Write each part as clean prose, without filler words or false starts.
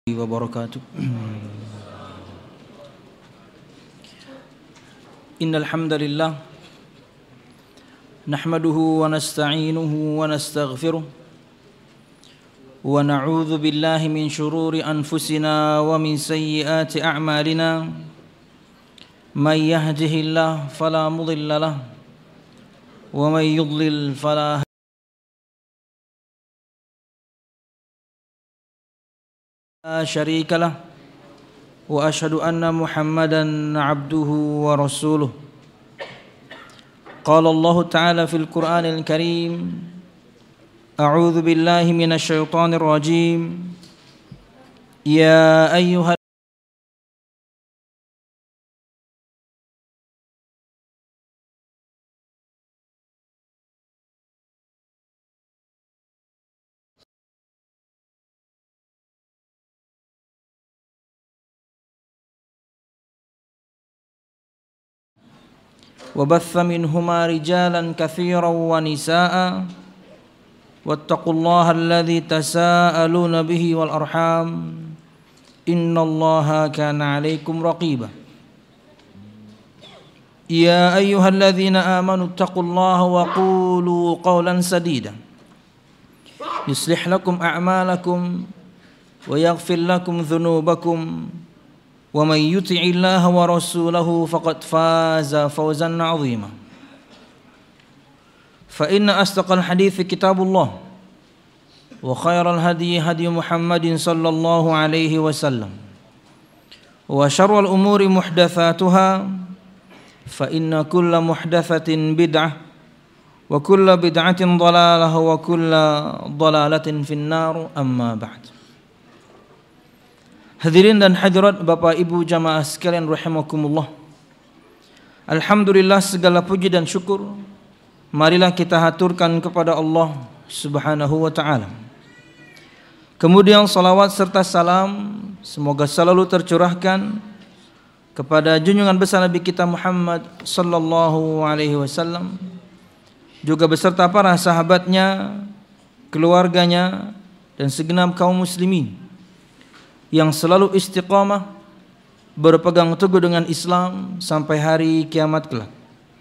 wabarakatuh. Innal hamdalillah nahmaduhu wa nasta'inuhu wa nastaghfiruh wa na'udzu billahi min shururi anfusina wa min sayyiati a'malina may yahdihillahu fala mudilla lahu wa may yudlil fala شريك له وأشهد أن محمدا عبده ورسوله قال الله تعالى في القرآن الكريم أعوذ بالله من الشيطان الرجيم يا أيها وبث منهما رجالا كثيرا ونساء واتقوا الله الذي تساءلون به والأرحام إن الله كان عليكم رقيبا يا أيها الذين آمنوا اتقوا الله وقولوا قولا سديدا يصلح لكم أعمالكم ويغفر لكم ذنوبكم ومن يطع الله ورسوله فقد فاز فوزا عظيما فإن أصدق الحديث كتاب الله وخير الهدي هدي محمد صلى الله عليه وسلم وشر الأمور محدثاتها فإن كل محدثة بدعة وكل بدعة ضلالة وكل ضلالة في النار أما بعد. Hadirin dan hadirat Bapak Ibu jamaah sekalian rahimakumullah. Alhamdulillah segala puji dan syukur marilah kita haturkan kepada Allah Subhanahu wa taala. Kemudian salawat serta salam semoga selalu tercurahkan kepada junjungan besar Nabi kita Muhammad sallallahu alaihi wasallam juga beserta para sahabatnya, keluarganya dan segenap kaum muslimin yang selalu istiqamah berpegang teguh dengan Islam sampai hari kiamat kelak.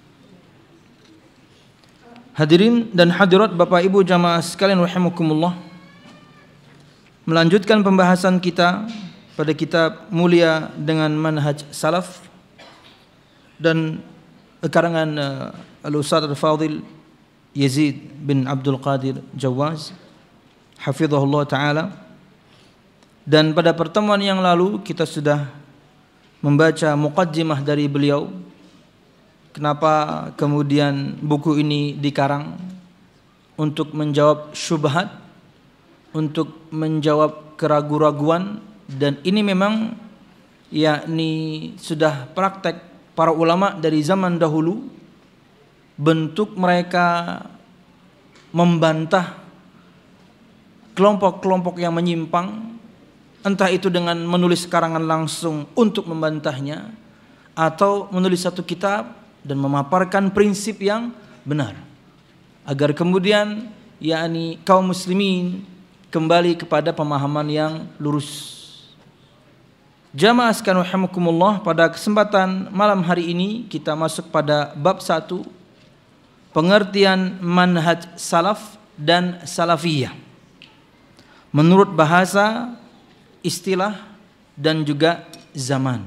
Hadirin dan hadirat Bapak Ibu jamaah sekalian rahimakumullah, melanjutkan pembahasan kita pada kitab mulia dengan manhaj salaf dan karangan Al-Ustadz Al-Fadhil Yazid bin Abdul Qadir Jawaz hafizahullah ta'ala. Dan pada pertemuan yang lalu kita sudah membaca muqaddimah dari beliau. Kenapa kemudian buku ini dikarang? Untuk menjawab syubhat, untuk menjawab keraguan-raguan, dan ini memang yakni sudah praktek para ulama dari zaman dahulu, bentuk mereka membantah kelompok-kelompok yang menyimpang, entah itu dengan menulis karangan langsung untuk membantahnya atau menulis satu kitab dan memaparkan prinsip yang benar agar kemudian yakni kaum muslimin kembali kepada pemahaman yang lurus. Jamaah sekalian rahimakumullah, pada kesempatan malam hari ini kita masuk pada bab 1, pengertian manhaj salaf dan salafiyah menurut bahasa, istilah dan juga zaman.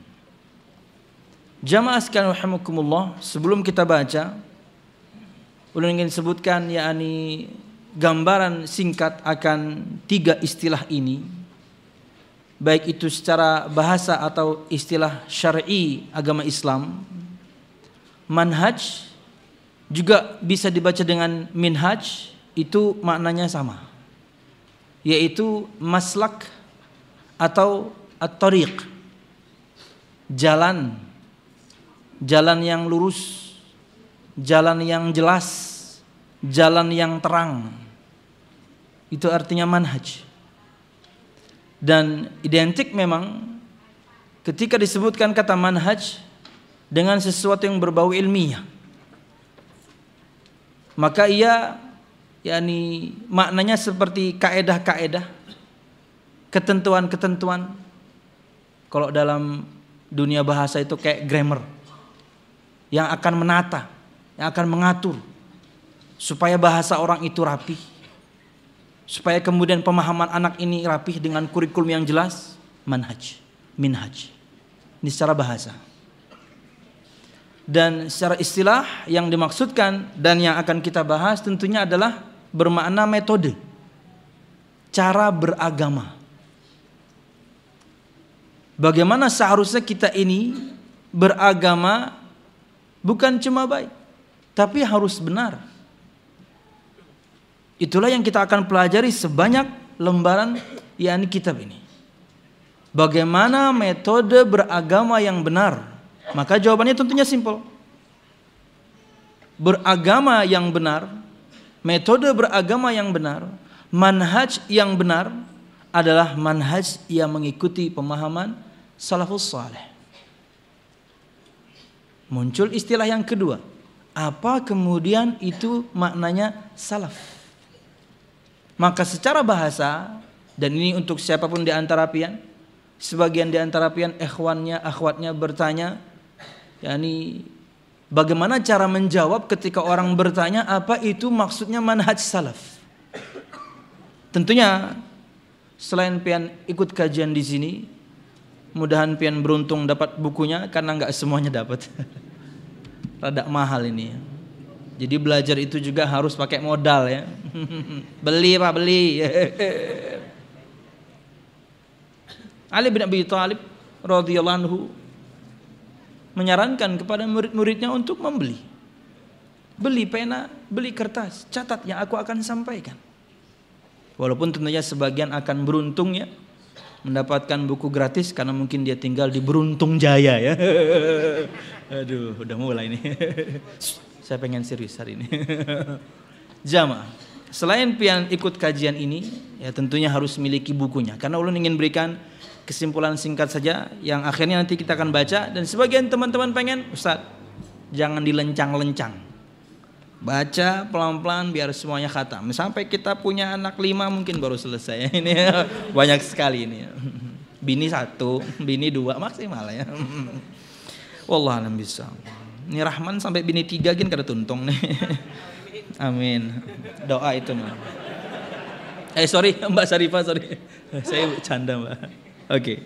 Jamaah sekalian rahimakumullah, sebelum kita baca, ulun ingin sebutkan yakni gambaran singkat akan 3 istilah ini, baik itu secara bahasa atau istilah syar'i agama Islam. Manhaj juga bisa dibaca dengan minhaj, itu maknanya sama, yaitu maslak atau at-tariq, jalan yang lurus, jalan yang jelas, jalan yang terang. Itu artinya manhaj. Dan identik memang ketika disebutkan kata manhaj dengan sesuatu yang berbau ilmiah, maka ia yakni maknanya seperti kaedah-kaedah ketentuan-ketentuan. Kalau dalam dunia bahasa itu kayak grammar yang akan menata, yang akan mengatur supaya bahasa orang itu rapi, supaya kemudian pemahaman anak ini rapi dengan kurikulum yang jelas. Manhaj, minhaj. Ini secara bahasa. Dan secara istilah yang dimaksudkan dan yang akan kita bahas tentunya adalah bermakna metode, cara beragama. Bagaimana seharusnya kita ini beragama bukan cuma baik, tapi harus benar. Itulah yang kita akan pelajari sebanyak lembaran yakni kitab ini. Bagaimana metode beragama yang benar? Maka jawabannya tentunya simpel. Beragama yang benar, metode beragama yang benar, manhaj yang benar adalah manhaj yang mengikuti pemahaman salafus saleh. Muncul istilah yang kedua. Apa kemudian itu maknanya salaf? Maka secara bahasa, dan ini untuk siapapun di antara pian, sebagian di antara pian ikhwannya, akhwatnya bertanya, yakni bagaimana cara menjawab ketika orang bertanya apa itu maksudnya manhaj salaf? Tentunya selain pian ikut kajian di sini, mudahan pian beruntung dapat bukunya karena nggak semuanya dapat. Rada mahal ini. Jadi belajar itu juga harus pakai modal ya. Beli Pak, beli. Ali bin Abi Thalib radhiyallahu anhu menyarankan kepada murid-muridnya untuk membeli. Beli pena, beli kertas, catat yang aku akan sampaikan. Walaupun tentunya sebagian akan beruntung ya, mendapatkan buku gratis karena mungkin dia tinggal di Beruntung Jaya ya. Aduh, udah mulai nih. Saya pengen serius hari ini. Jamaah, selain pian ikut kajian ini, ya tentunya harus miliki bukunya. Karena ulun ingin berikan kesimpulan singkat saja yang akhirnya nanti kita akan baca, dan sebagian teman-teman pengen, Ustaz, jangan dilencang-lencang. Baca pelan-pelan biar semuanya khatam. Sampai kita punya anak 5 mungkin baru selesai. Ini banyak sekali ini. Bini 1, bini 2 maksimal ya. Wallah alam bisa. Ini Rahman sampai bini 3 gin kada tuntung nih. Amin. Doa itu mah. Sorry Mbak Sarifah, sorry. Saya canda Mbak. Oke.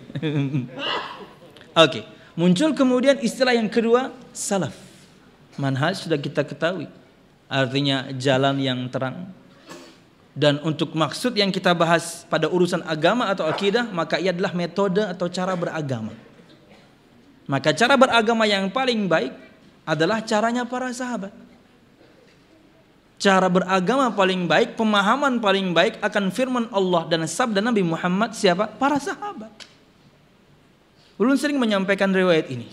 Oke. Muncul kemudian istilah yang kedua, salaf. Manhaj sudah kita ketahui. Artinya jalan yang terang. Dan untuk maksud yang kita bahas pada urusan agama atau akidah, maka ia adalah metode atau cara beragama. Maka cara beragama yang paling baik adalah caranya para sahabat. Cara beragama paling baik, pemahaman paling baik akan firman Allah dan sabda Nabi Muhammad siapa? Para sahabat. Ulun sering menyampaikan riwayat ini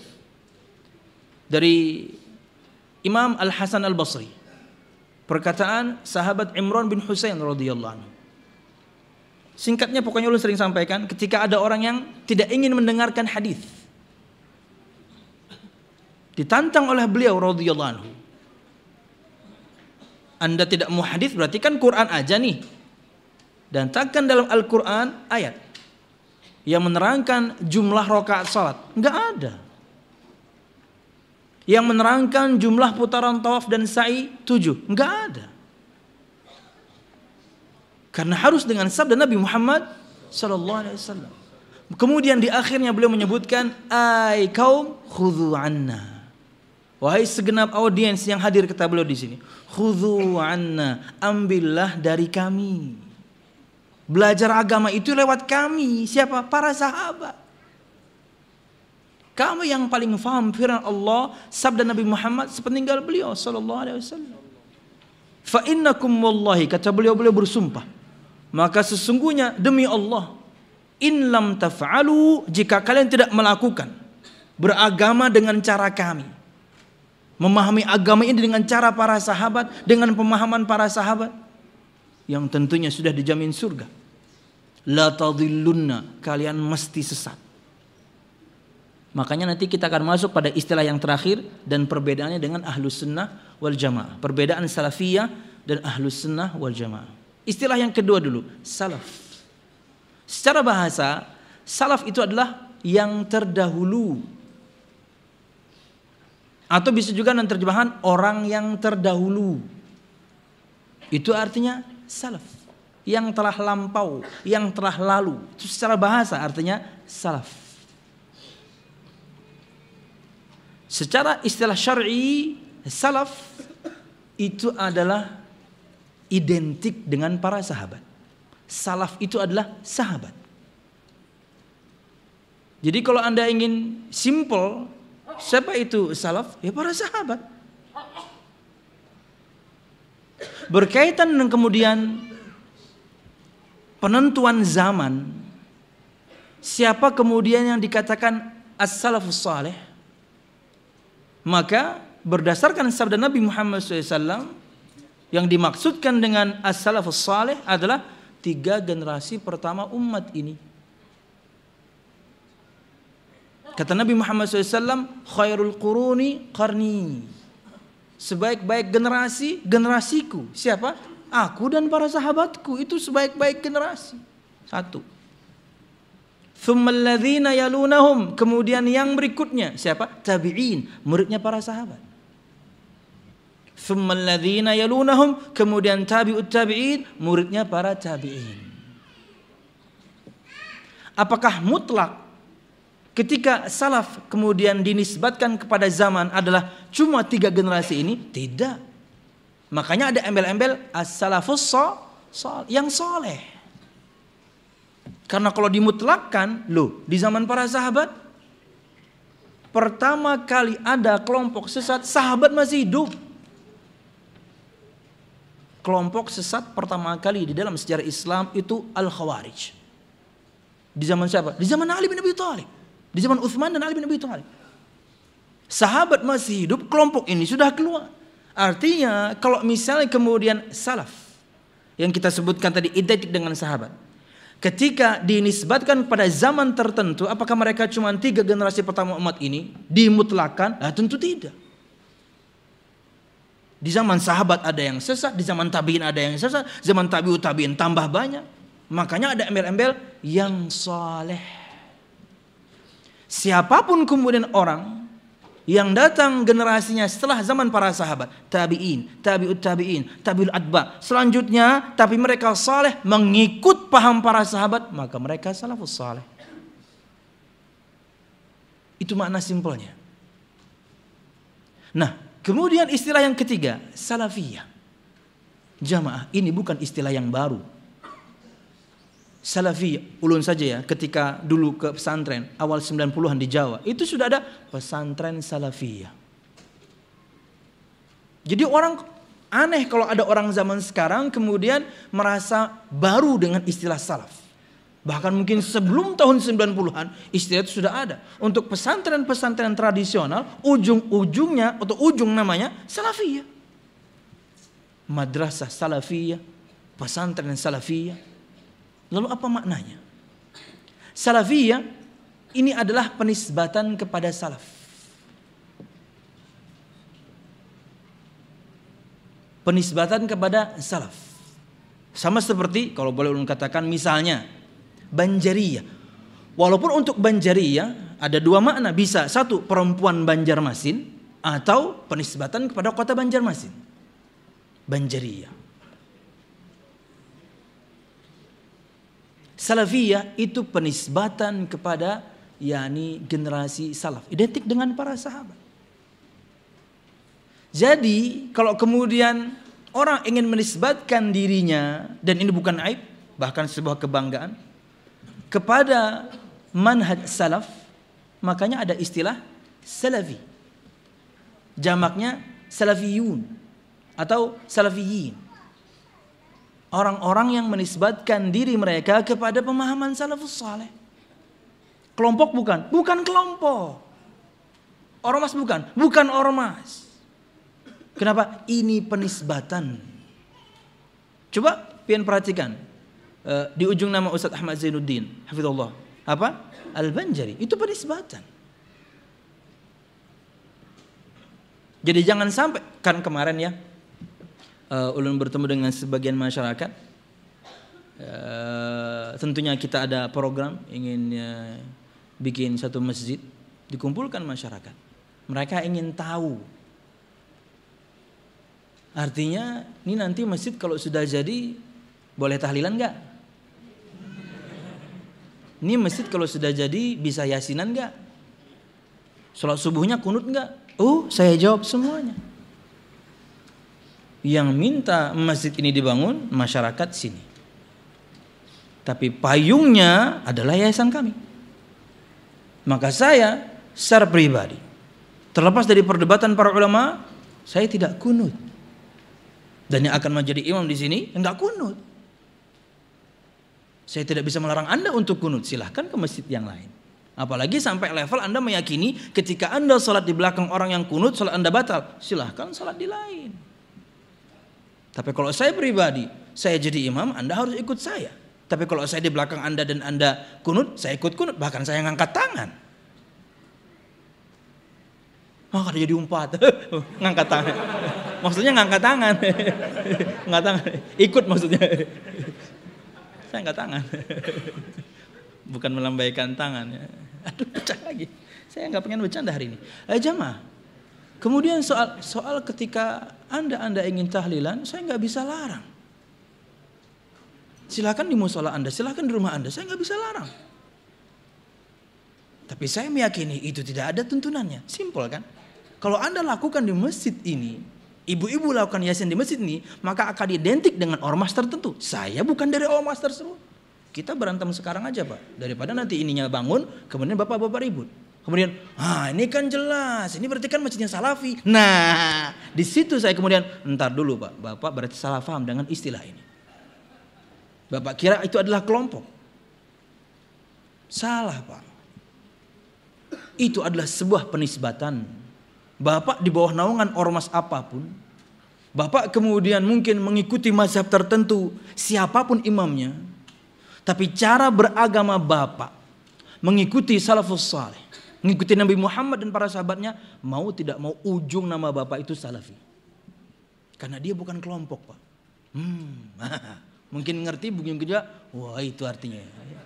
dari Imam Al-Hasan Al-Basri. Perkataan sahabat Imran bin Husain radhiyallahu anhu. Singkatnya pokoknya ulun sering sampaikan, ketika ada orang yang tidak ingin mendengarkan hadis, ditantang oleh beliau radhiyallahu anhu. Anda tidak mau hadis berarti kan Quran aja nih. Dan takkan dalam Al-Quran ayat yang menerangkan jumlah rakaat salat, enggak ada. Yang menerangkan jumlah putaran tawaf dan sa'i 7, enggak ada. Karena harus dengan sabda Nabi Muhammad sallallahu alaihi wasallam. Kemudian di akhirnya beliau menyebutkan, "Ai kaum khudhu anna." Wahai segenap audiens yang hadir kata beliau di sini, khudhu anna, ambillah dari kami. Belajar agama itu lewat kami. Siapa? Para sahabat. Kamu yang paling faham firman Allah, sabda Nabi Muhammad sepeninggal beliau sallallahu alaihi wasallam. Fa innakum wallahi, kata beliau bersumpah, maka sesungguhnya demi Allah, in lam taf'alu, jika kalian tidak melakukan beragama dengan cara kami, memahami agama ini dengan cara para sahabat, dengan pemahaman para sahabat yang tentunya sudah dijamin surga, la tadhillunna, kalian mesti sesat. Makanya nanti kita akan masuk pada istilah yang terakhir dan perbedaannya dengan ahlus sunnah wal jamaah. Perbedaan salafiyah dan ahlus sunnah wal jamaah. Istilah yang kedua dulu, salaf. Secara bahasa, salaf itu adalah yang terdahulu. Atau bisa juga dengan terjemahan orang yang terdahulu. Itu artinya salaf. Yang telah lampau, yang telah lalu. Itu secara bahasa artinya salaf. Secara istilah syar'i, salaf itu adalah identik dengan para sahabat. Salaf itu adalah sahabat. Jadi kalau Anda ingin simple, siapa itu salaf? Ya para sahabat. Berkaitan dengan kemudian penentuan zaman, siapa kemudian yang dikatakan as-salafus salih? Maka berdasarkan sabda Nabi Muhammad SAW, yang dimaksudkan dengan as-salafus salih adalah 3 generasi pertama umat ini. Kata Nabi Muhammad SAW, khairul quruni qarni. Sebaik-baik generasi, generasiku. Siapa? Aku dan para sahabatku. Itu sebaik-baik generasi. 1. Tsummal ladzina yalunahum. Kemudian yang berikutnya. Siapa? Tabi'in. Muridnya para sahabat. Tsummal ladzina yalunahum. Kemudian tabi'ut tabi'in. Muridnya para tabi'in. Apakah mutlak ketika salaf kemudian dinisbatkan kepada zaman adalah cuma 3 generasi ini? Tidak. Makanya ada embel-embel as-salafus yang soleh. Karena kalau dimutlakkan, di zaman para sahabat pertama kali ada kelompok sesat, sahabat masih hidup. Kelompok sesat pertama kali di dalam sejarah Islam itu Al-Khawarij. Di zaman siapa? Di zaman Ali bin Abi Thalib. Di zaman Utsman dan Ali bin Abi Thalib. Sahabat masih hidup, kelompok ini sudah keluar. Artinya kalau misalnya kemudian salaf yang kita sebutkan tadi identik dengan sahabat, ketika dinisbatkan pada zaman tertentu, apakah mereka cuma 3 generasi pertama umat ini dimutlakan? Nah, tentu tidak. Di zaman sahabat ada yang sesat, di zaman tabi'in ada yang sesat, zaman tabi'ut tabi'in tambah banyak. Makanya ada embel-embel yang saleh. Siapapun kemudian orang yang datang generasinya setelah zaman para sahabat, tabi'in, tabi'ut tabi'in, tabi'ul atba, selanjutnya tapi mereka saleh mengikut paham para sahabat, maka mereka salafus saleh. Itu makna simpelnya. Nah, kemudian istilah yang ketiga, salafiyah. Jamaah, ini bukan istilah yang baru. Salafiyah, ulun saja ya, ketika dulu ke pesantren awal 90-an di Jawa, itu sudah ada pesantren salafiyah. Jadi orang aneh kalau ada orang zaman sekarang kemudian merasa baru dengan istilah salaf. Bahkan mungkin sebelum tahun 90-an istilah itu sudah ada. Untuk pesantren-pesantren tradisional, ujung-ujungnya atau ujung namanya salafiyah. Madrasah salafiyah, pesantren salafiyah. Lalu apa maknanya? Salafiyah ini adalah penisbatan kepada salaf. Penisbatan kepada salaf. Sama seperti kalau boleh ulun katakan misalnya Banjariyah. Walaupun untuk Banjariyah ada 2 makna, bisa 1 perempuan Banjarmasin atau penisbatan kepada kota Banjarmasin. Banjariyah. Salafiyah itu penisbatan kepada generasi salaf, identik dengan para sahabat. Jadi kalau kemudian orang ingin menisbatkan dirinya, dan ini bukan aib, bahkan sebuah kebanggaan, kepada manhaj salaf, makanya ada istilah salafi. Jamaknya salafiyun atau salafiyin. Orang-orang yang menisbatkan diri mereka kepada pemahaman salafus saleh. Kelompok bukan kelompok. Ormas bukan ormas. Kenapa? Ini penisbatan. Coba pian perhatikan. Di ujung nama Ustaz Ahmad Zainuddin, hafizallah. Apa? Al-Banjari. Itu penisbatan. Jadi jangan sampai, kan kemarin ya, ulun bertemu dengan sebagian masyarakat, tentunya kita ada program ingin bikin satu masjid, dikumpulkan masyarakat. Mereka ingin tahu. Artinya ini nanti masjid kalau sudah jadi boleh tahlilan enggak? Ini masjid kalau sudah jadi bisa yasinan enggak? Sholat subuhnya kunut enggak? Oh, saya jawab semuanya. Yang minta masjid ini dibangun masyarakat sini. Tapi payungnya adalah yayasan kami. Maka saya secara pribadi, terlepas dari perdebatan para ulama, saya tidak kunut. Dan yang akan menjadi imam di sini enggak kunut. Saya tidak bisa melarang Anda untuk kunut. Silahkan ke masjid yang lain. Apalagi sampai level Anda meyakini ketika Anda sholat di belakang orang yang kunut, sholat Anda batal. Silahkan sholat di lain. Tapi kalau saya pribadi, saya jadi imam, Anda harus ikut saya. Tapi kalau saya di belakang Anda dan Anda kunut, saya ikut kunut. Bahkan saya ngangkat tangan. Maka jadi umpat. Ngangkat tangan. Maksudnya ngangkat tangan. Ngangkat tangan. Ikut maksudnya. Saya angkat tangan. Bukan melambaikan tangan. Aduh, pecah lagi. Saya nggak pengen bercanda hari ini. Jamaah. Kemudian soal ketika Anda ingin tahlilan, saya nggak bisa larang. Silakan di musola Anda, silakan di rumah Anda, saya nggak bisa larang. Tapi saya meyakini itu tidak ada tuntunannya. Simpel kan? Kalau Anda lakukan di masjid ini, ibu-ibu lakukan yasin di masjid ini, maka akan identik dengan ormas tertentu. Saya bukan dari ormas tersebut. Kita berantem sekarang aja Pak. Daripada nanti ininya bangun, kemudian bapak-bapak ribut. Kemudian, ini kan jelas, ini berarti kan masjidnya salafi. Nah, di situ saya kemudian, entar dulu Pak, Bapak berarti salah paham dengan istilah ini. Bapak kira itu adalah kelompok. Salah Pak. Itu adalah sebuah penisbatan. Bapak di bawah naungan ormas apapun, Bapak kemudian mungkin mengikuti mazhab tertentu, siapapun imamnya, tapi cara beragama Bapak mengikuti salafus saleh, mengikuti Nabi Muhammad dan para sahabatnya, mau tidak mau ujung nama Bapak itu salafi. Karena dia bukan kelompok Pak. Mungkin ngerti, mungkin juga, wah itu artinya.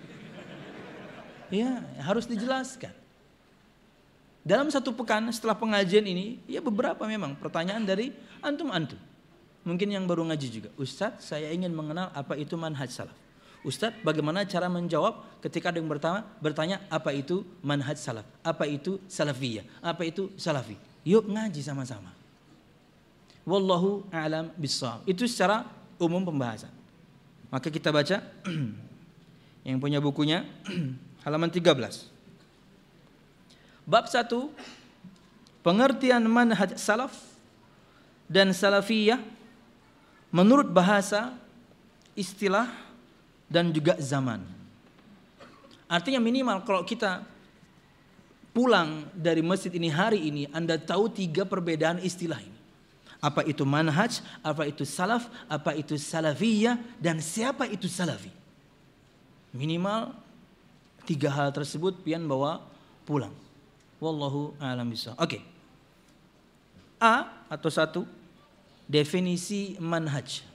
Ya, harus dijelaskan. Dalam satu pekan setelah pengajian ini, ya beberapa memang pertanyaan dari antum-antum. Mungkin yang baru ngaji juga. Ustadz, saya ingin mengenal apa itu manhaj salaf. Ustadz, bagaimana cara menjawab ketika ada yang bertanya apa itu manhaj salaf, apa itu salafiyah, apa itu salafi. Yuk ngaji sama-sama. Wallahu a'lam bissawab. Itu secara umum pembahasan. Maka kita baca yang punya bukunya halaman 13. Bab 1, pengertian manhaj salaf dan salafiyah menurut bahasa, istilah dan juga zaman. Artinya minimal kalau kita pulang dari masjid ini hari ini, Anda tahu 3 perbedaan istilah ini. Apa itu manhaj, apa itu salaf, apa itu salafiyah, dan siapa itu salafi. Minimal 3 hal tersebut pian bawa pulang. Wallahu a'lam bishawab. Oke. A atau 1, definisi manhaj.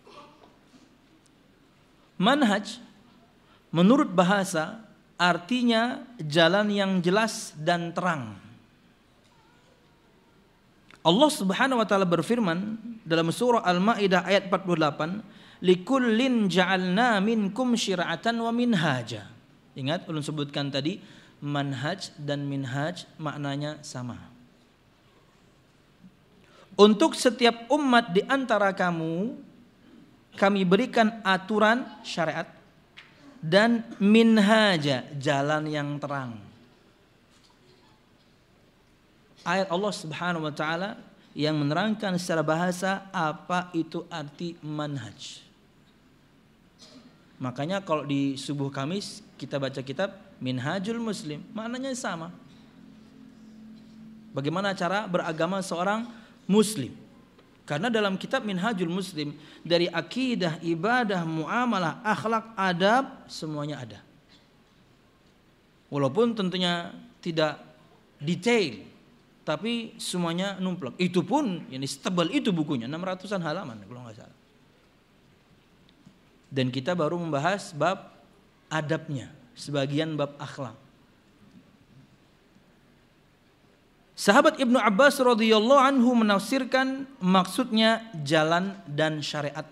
Manhaj menurut bahasa artinya jalan yang jelas dan terang. Allah Subhanahu wa taala berfirman dalam surah Al-Maidah ayat 48, "Likullin ja'alna minkum syir'atan wa minhaja." Ingat ulun sebutkan tadi manhaj dan minhaj maknanya sama. Untuk setiap umat di antara kamu kami berikan aturan syariat dan minhaja, jalan yang terang. Ayat Allah Subhanahu wa taala yang menerangkan secara bahasa apa itu arti manhaj. Makanya kalau di subuh Kamis kita baca kitab Minhajul Muslim, maknanya sama. Bagaimana cara beragama seorang muslim? Karena dalam kitab Minhajul Muslim dari akidah, ibadah, muamalah, akhlak, adab semuanya ada. Walaupun tentunya tidak detail, tapi semuanya numplok. Itu pun yang setebal itu bukunya, 600-an halaman kalau nggak salah. Dan kita baru membahas bab adabnya, sebagian bab akhlak. Sahabat Ibnu Abbas radhiyallahu anhu menafsirkan maksudnya jalan dan syariat.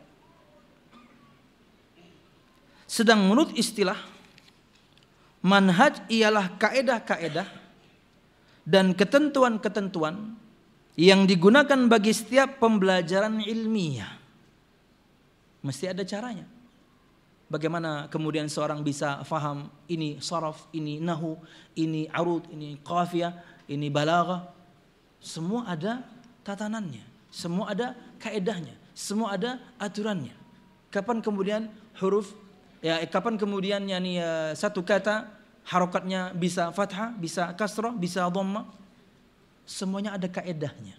Sedang menurut istilah, manhaj ialah kaedah-kaedah dan ketentuan-ketentuan yang digunakan bagi setiap pembelajaran ilmiah. Mesti ada caranya. Bagaimana kemudian seorang bisa faham ini saraf, ini nahu, ini arud, ini qafiyah, ini balaghah. Semua ada tatanannya, semua ada kaedahnya, semua ada aturannya. Kapan kemudian huruf, kapan kemudian satu kata harokatnya bisa fathah, bisa kasrah, bisa dhammah. Semuanya ada kaedahnya.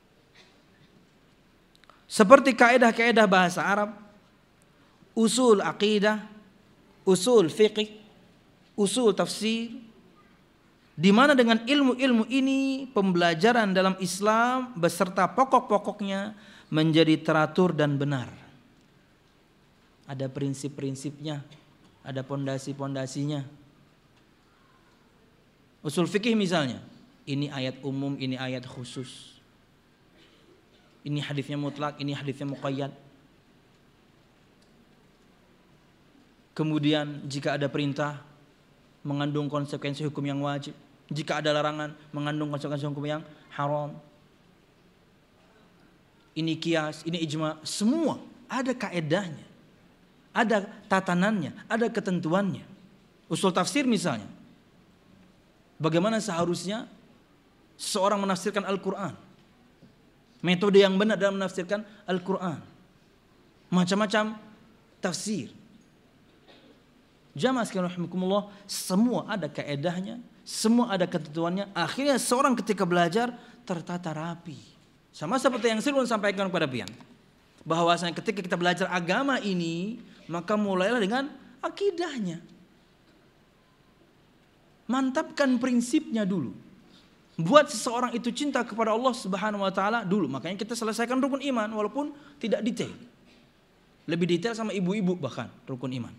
Seperti kaedah-kaedah bahasa Arab, usul aqidah, usul fiqh, usul tafsir, di mana dengan ilmu-ilmu ini pembelajaran dalam Islam beserta pokok-pokoknya menjadi teratur dan benar. Ada prinsip-prinsipnya, ada pondasi-pondasinya. Usul fikih misalnya, ini ayat umum, ini ayat khusus. Ini hadisnya mutlak, ini hadisnya muqayyad. Kemudian jika ada perintah mengandung konsekuensi hukum yang wajib. Jika ada larangan mengandung konsekuensi hukum yang haram. Ini kias, ini ijma, semua ada kaedahnya. Ada tatanannya, ada ketentuannya. Usul tafsir misalnya. Bagaimana seharusnya seorang menafsirkan Al-Quran. Metode yang benar dalam menafsirkan Al-Quran. Macam-macam tafsir. Jamaah sekalian rahimakumullah, semua ada kaedahnya, semua ada ketentuannya. Akhirnya seorang ketika belajar tertata rapi. Sama seperti yang saya sampaikan kepada pian, bahwasanya ketika kita belajar agama ini, maka mulailah dengan akidahnya. Mantapkan prinsipnya dulu. Buat seseorang itu cinta kepada Allah Subhanahu wa taala dulu. Makanya kita selesaikan rukun iman walaupun tidak detail. Lebih detail sama ibu-ibu bahkan rukun iman.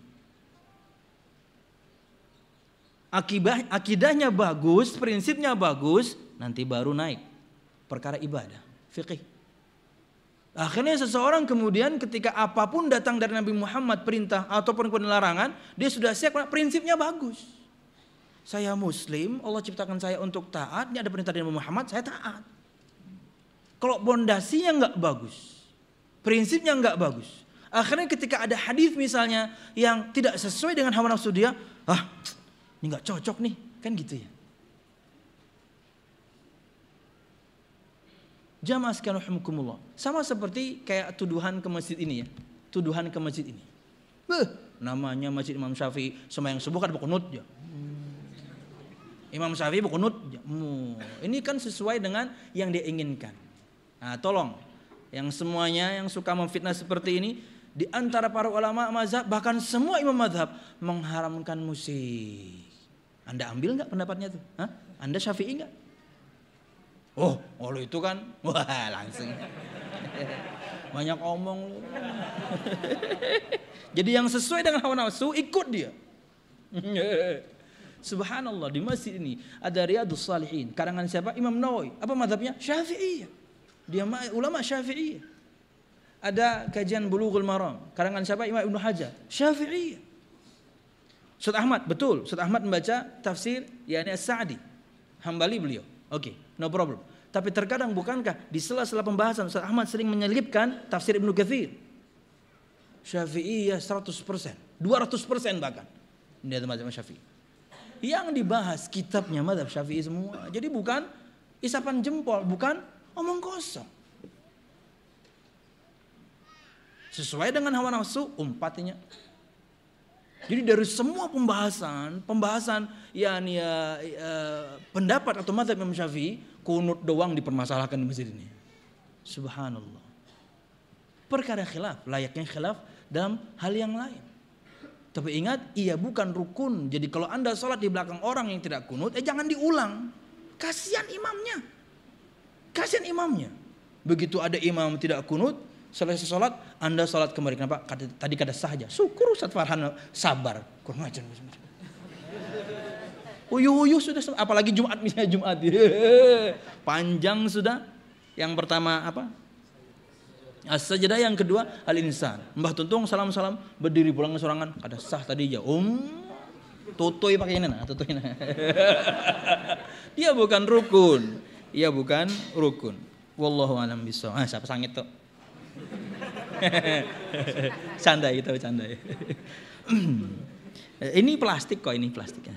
Akidahnya bagus, prinsipnya bagus, nanti baru naik perkara ibadah, fikih. Akhirnya seseorang kemudian ketika apapun datang dari Nabi Muhammad, perintah ataupun larangan, dia sudah siap, prinsipnya bagus. Saya muslim, Allah ciptakan saya untuk taat, ini ada perintah dari Nabi Muhammad, saya taat. Kalau pondasinya enggak bagus, prinsipnya enggak bagus, akhirnya ketika ada hadis misalnya yang tidak sesuai dengan hawa nafsu dia, ini nggak cocok nih, kan gitu ya. Jamaah sekalian rahimakumullah. Sama seperti kayak tuduhan ke masjid ini ya. Tuduhan ke masjid ini. Namanya Masjid Imam Syafi'i, sembahyang subuh kan berqunut ya. Imam Syafi'i berqunut ya. Ini kan sesuai dengan yang dia inginkan. Nah, tolong yang semuanya yang suka memfitnah seperti ini, di antara para ulama mazhab bahkan semua imam mazhab mengharamkan musik. Anda ambil nggak pendapatnya tuh? Anda Syafi'i nggak? Kalau itu kan, langsung banyak omong. Jadi yang sesuai dengan hawa nafsu ikut dia. Subhanallah, di masjid ini ada Riyadhus Shalihin. Karangan siapa? Imam Nawawi. Apa mazhabnya? Syafi'i. Dia ulama Syafi'i. Ada kajian Bulughul Maram. Karangan siapa? Imam Ibnu Hajar. Syafi'i. Ustaz Ahmad, betul. Ustaz Ahmad membaca tafsir As-Sa'di. Hambali beliau. Oke, no problem. Tapi terkadang bukankah di sela-sela pembahasan Ustaz Ahmad sering menyelipkan tafsir Ibnu Katsir. Syafi'iyah 100%, 200% bahkan. Ini ada mazhab Syafi'i. Yang dibahas kitabnya mazhab Syafi'i semua. Jadi bukan isapan jempol, bukan omong kosong. Sesuai dengan hawa nafsu, umpatnya. Jadi dari semua pembahasan pendapat atau mazhab Imam Syafi'i, kunut doang dipermasalahkan di masjid ini. Subhanallah. Perkara khilaf, layaknya khilaf dalam hal yang lain. Tapi ingat, ia bukan rukun. Jadi kalau Anda sholat di belakang orang yang tidak kunut, jangan diulang. Kasihan imamnya. Begitu ada imam tidak kunut, Selesai sholat, Anda sholat kembali. Kenapa? Tadi kada sah aja. Syukur Ustaz Farhan, sabar. Kurang ajar. Uyuh sudah, apalagi Jumat misalnya Jumat. Panjang sudah. Yang pertama apa? As-sajdah, yang kedua al-insan. Mbah Tuntung salam-salam berdiri pulang sorangan. Kada sah tadi aja. Totoy pakai ini nah, totoy nah. Dia bukan rukun. Ia bukan rukun. Wallahu a'lam bishawab. Siapa sangit tuh? Canda gitu, canda. Ini plastik kok, ini plastik.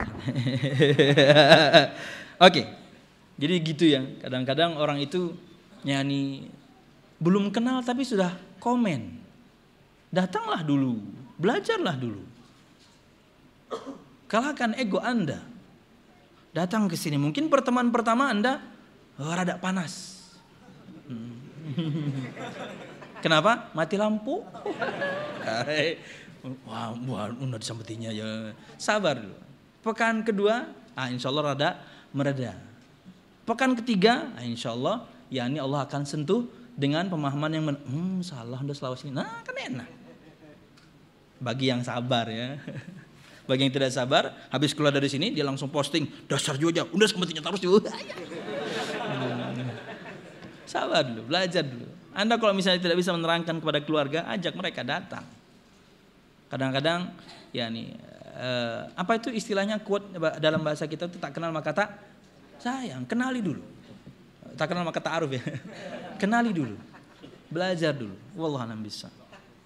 Oke. Jadi gitu ya. Kadang-kadang orang itu nyanyi belum kenal tapi sudah komen. Datanglah dulu, belajarlah dulu. Kalahkan ego Anda. Datang ke sini. Mungkin pertemuan pertama Anda rada panas. Kenapa? Mati lampu. Wah, udah disambutinya ya. Sabar dulu. Pekan kedua, insya Allah rada mereda. Pekan ketiga, insya Allah, yakni Allah akan sentuh dengan pemahaman yang salah udah Sulawesi. Nah, kan enak. Bagi yang sabar ya. Bagi yang tidak sabar, habis keluar dari sini dia langsung posting, dasar juga, udah sambutinya terus juga. Sabar dulu, belajar dulu. Anda kalau misalnya tidak bisa menerangkan kepada keluarga, ajak mereka datang. Kadang-kadang, apa itu istilahnya quote dalam bahasa kita itu tak kenal maka tak sayang. Kenali dulu. Tak kenal maka tak aruf ya. Kenali dulu, belajar dulu. Wallahu a'lam bishawab.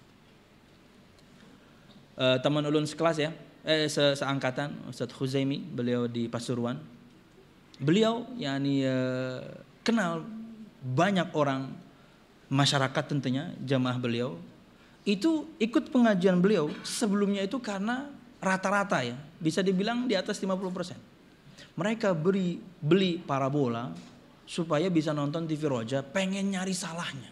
Teman ulun sekelas ya, seangkatan Ustaz Khuzaimi, beliau di Pasuruan. Beliau kenal banyak orang masyarakat tentunya jamaah beliau itu ikut pengajian beliau sebelumnya itu karena rata-rata ya bisa dibilang di atas 50%. Mereka beli parabola supaya bisa nonton TV Roja, pengen nyari salahnya.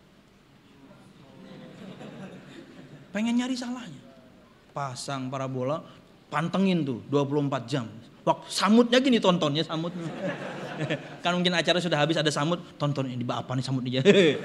Pasang parabola, pantengin tuh 24 jam. Waktu samutnya gini tontonnya samutnya. Kan mungkin acara sudah habis ada samut, tonton ini apa nih samutnya.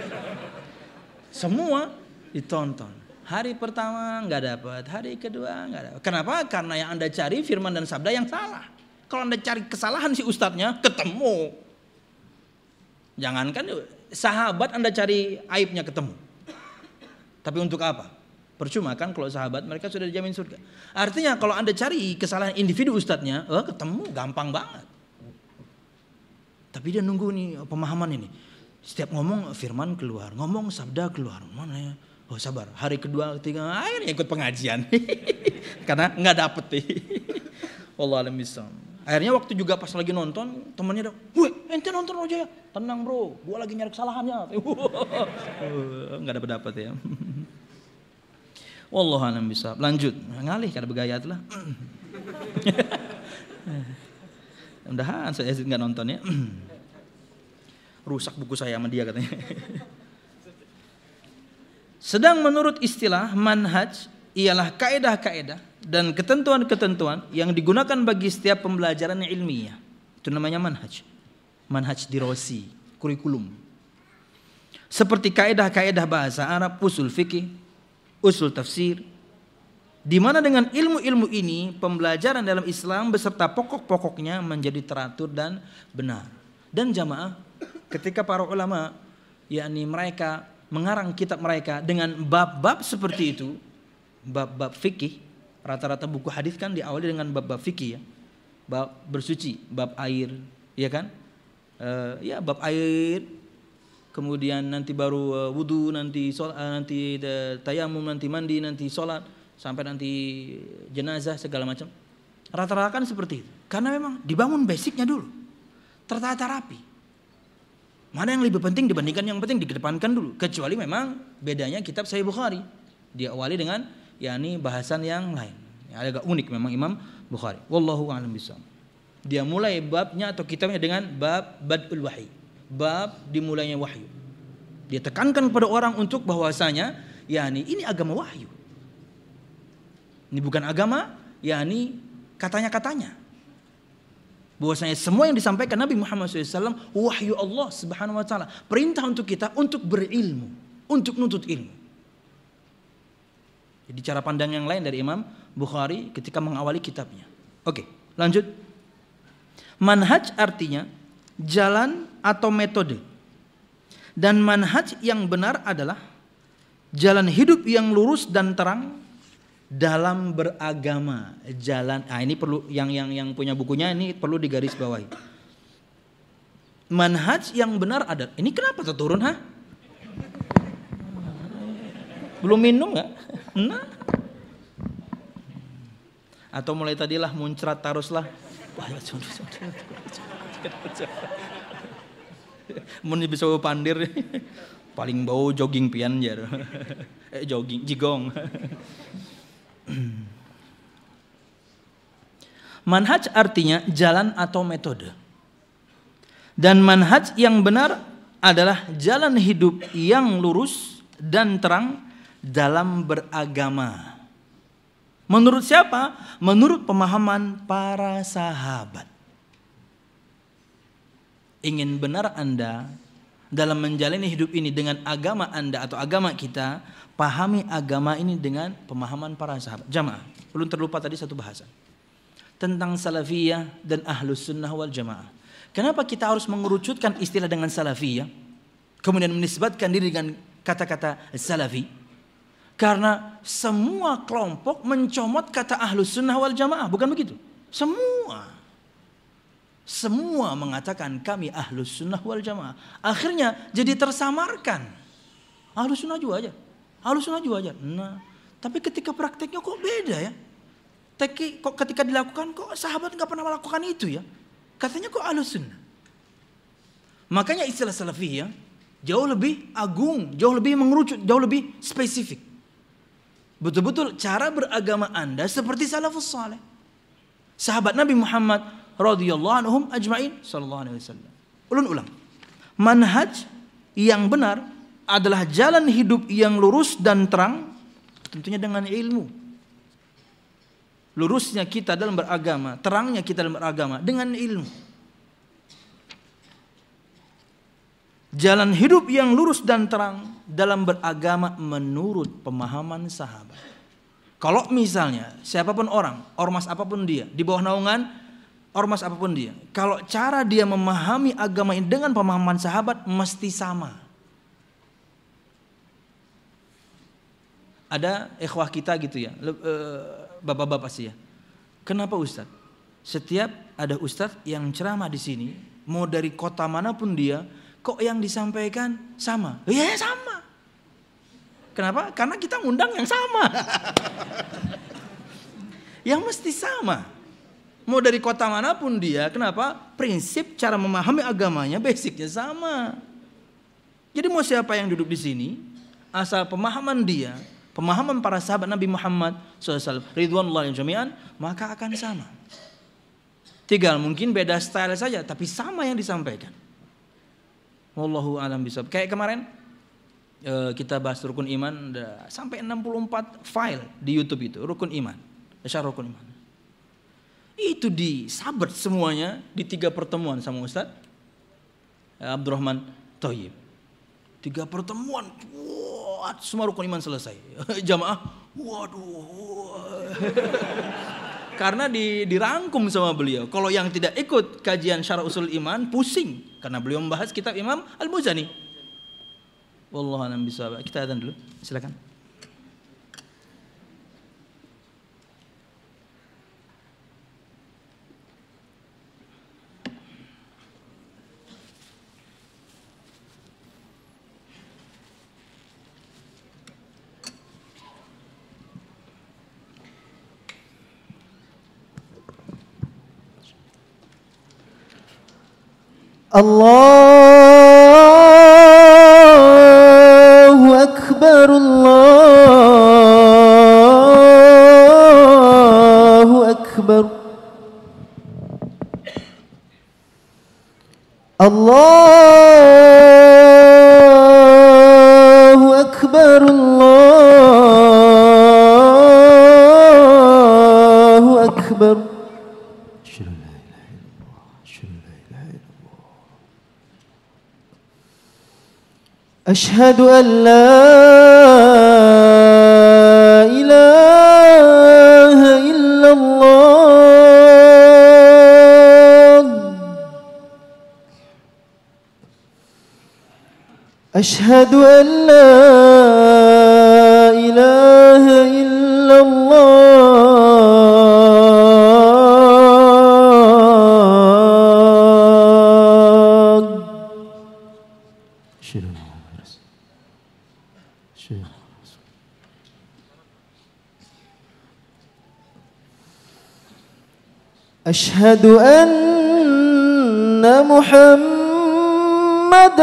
Semua ditonton. Hari pertama nggak dapat, hari kedua nggak dapat. Kenapa? Karena yang Anda cari firman dan sabda yang salah. Kalau Anda cari kesalahan si ustadznya, ketemu. Jangankan sahabat Anda cari aibnya ketemu. Tapi untuk apa? Percuma kan kalau sahabat mereka sudah dijamin surga. Artinya kalau Anda cari kesalahan individu ustadznya, ketemu gampang banget. Tapi dia nunggu nih pemahaman ini. Setiap ngomong firman keluar, ngomong sabda keluar. Mana ya? Oh sabar, hari kedua, ketiga, akhirnya ikut pengajian. Karena nggak dapet nih. Wallahu a'lam bishawab. Akhirnya waktu juga pas lagi nonton, temannya udah, "Weh, ente nonton aja ya." "Tenang bro, gua lagi nyari kesalahannya." Nggak dapet ya. Wallahu a'lam bishawab. Lanjut, ngalih kada bergaya itulah. Mudah-mudahan saya nggak nonton ya. Rusak buku saya sama dia katanya. Sedang menurut istilah manhaj ialah kaedah-kaedah dan ketentuan-ketentuan yang digunakan bagi setiap pembelajaran yang ilmiah. Itu namanya manhaj. Manhaj dirosi, kurikulum. Seperti kaedah-kaedah bahasa Arab, usul fikih, usul tafsir. Di mana dengan ilmu-ilmu ini pembelajaran dalam Islam beserta pokok-pokoknya menjadi teratur dan benar. Dan jamaah, ketika para ulama yakni mereka mengarang kitab mereka dengan bab-bab seperti itu, bab-bab fikih, rata-rata buku hadis kan diawali dengan bab-bab fikih ya. Bab bersuci, bab air, ya kan? Bab air. Kemudian nanti baru wudu, nanti nanti tayamum, nanti mandi, nanti sholat, sampai nanti jenazah segala macam. Rata-rata kan seperti itu. Karena memang dibangun basicnya dulu, tertata rapi. Mana yang lebih penting dibandingkan yang penting dikedepankan dulu. Kecuali memang bedanya kitab Sahih Bukhari. Dia awali dengan yakni bahasan yang lain. Yang agak unik memang Imam Bukhari. Wallahu a'lam bishawab. Dia mulai babnya atau kitabnya dengan bab badul wahyi. Bab dimulainya wahyu. Dia tekankan kepada orang untuk bahwasanya yakni ini agama wahyu. Ini bukan agama yakni katanya-katanya. Bahwasanya semua yang disampaikan Nabi Muhammad SAW wahyu Allah Subhanahu wa taala. Perintah untuk kita untuk berilmu, untuk menuntut ilmu. Jadi cara pandang yang lain dari Imam Bukhari ketika mengawali kitabnya. Oke, lanjut. Manhaj artinya jalan atau metode. Dan manhaj yang benar adalah jalan hidup yang lurus dan terang dalam beragama. Jalan, ini perlu yang punya bukunya ini perlu digarisbawahi. Manhaj yang benar adalah, ini kenapa turun Belum minum nggak? Nah. Atau mulai tadilah muncrat taruslah. Mun bisa pandir paling bau jogging pian jar. Jogging jigong. Manhaj artinya jalan atau metode. Dan manhaj yang benar adalah jalan hidup yang lurus dan terang dalam beragama. Menurut siapa? Menurut pemahaman para sahabat. Ingin benar Anda dalam menjalani hidup ini dengan agama Anda atau agama kita, pahami agama ini dengan pemahaman para sahabat. Jamaah, belum terlupa tadi satu bahasan tentang salafiyah dan ahlus sunnah wal jamaah. Kenapa kita harus mengerucutkan istilah dengan salafiyah, kemudian menisbatkan diri dengan kata-kata salafi? Karena semua kelompok mencomot kata ahlus sunnah wal jamaah, bukan begitu? Semua mengatakan kami ahlus sunnah wal jamaah. Akhirnya jadi tersamarkan. Ahlus sunnah juga aja. Nah, tapi ketika prakteknya kok beda ya? Kok ketika dilakukan kok sahabat nggak pernah melakukan itu ya? Katanya kok ahlus sunnah. Makanya istilah salafiyah jauh lebih agung, jauh lebih mengerucut, jauh lebih spesifik. Betul-betul cara beragama Anda seperti salafus saleh. Sahabat Nabi Muhammad radhiyallahu anhum ajma'in sallallahu alaihi wasallam. Ulang. Manhaj yang benar adalah jalan hidup yang lurus dan terang, tentunya dengan ilmu. Lurusnya kita dalam beragama, terangnya kita dalam beragama dengan ilmu. Jalan hidup yang lurus dan terang dalam beragama menurut pemahaman sahabat. Kalau misalnya siapapun orang, ormas apapun dia, di bawah naungan ormas apapun dia, kalau cara dia memahami agama ini dengan pemahaman sahabat mesti sama. Ada ikhwah kita gitu ya, bapak-bapak sih ya. Kenapa Ustaz? Setiap ada Ustaz yang ceramah di sini, mau dari kota manapun dia, kok yang disampaikan sama? Ya sama. Kenapa? Karena kita ngundang yang sama. Yang mesti sama. Mau dari kota manapun dia, kenapa? Prinsip cara memahami agamanya basicnya sama. Jadi mau siapa yang duduk di sini, asal pemahaman dia, pemahaman para sahabat Nabi Muhammad SAW, ridwanullahi jami'an, maka akan sama. Tinggal mungkin beda style saja, tapi sama yang disampaikan. Wallahu a'lam bishawab. Kayak kemarin kita bahas rukun iman sampai 64 file di YouTube itu, rukun iman. Syarah rukun iman. Itu disabat semuanya di 3 pertemuan sama Ustaz Abdurrahman Thayyib. 3 pertemuan, semua rukun iman selesai. Jamaah, waduh. Karena dirangkum sama beliau. Kalau yang tidak ikut kajian syarah usul iman pusing karena beliau membahas kitab Imam Al-Muzani. Wallahu a'lam bishawab. Kita adzan dulu. Silakan. Allahu Akbar, Allahu Akbar, Allahu Akbar, Allahu Akbar. أشهد أن لا إله إلا الله أشهد أن لا إله إلا الله أشهد أن محمد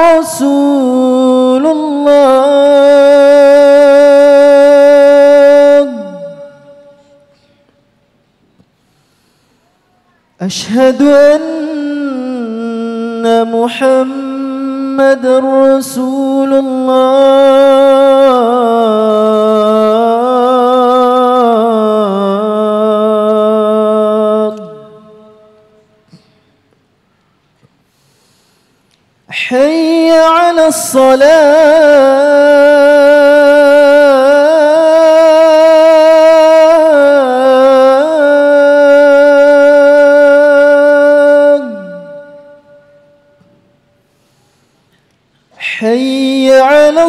رسول الله أشهد أن محمد رسول الله حي على الصلاة حي على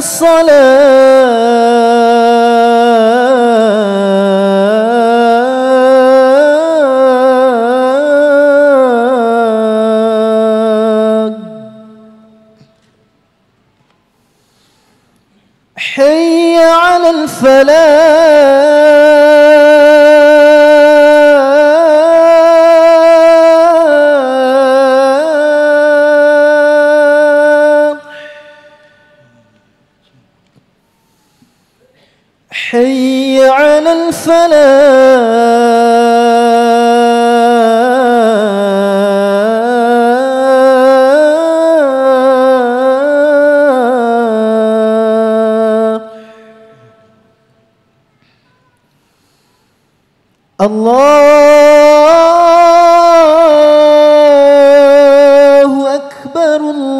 الصلاة حي على الفلاح حي على الفلاح الله أكبر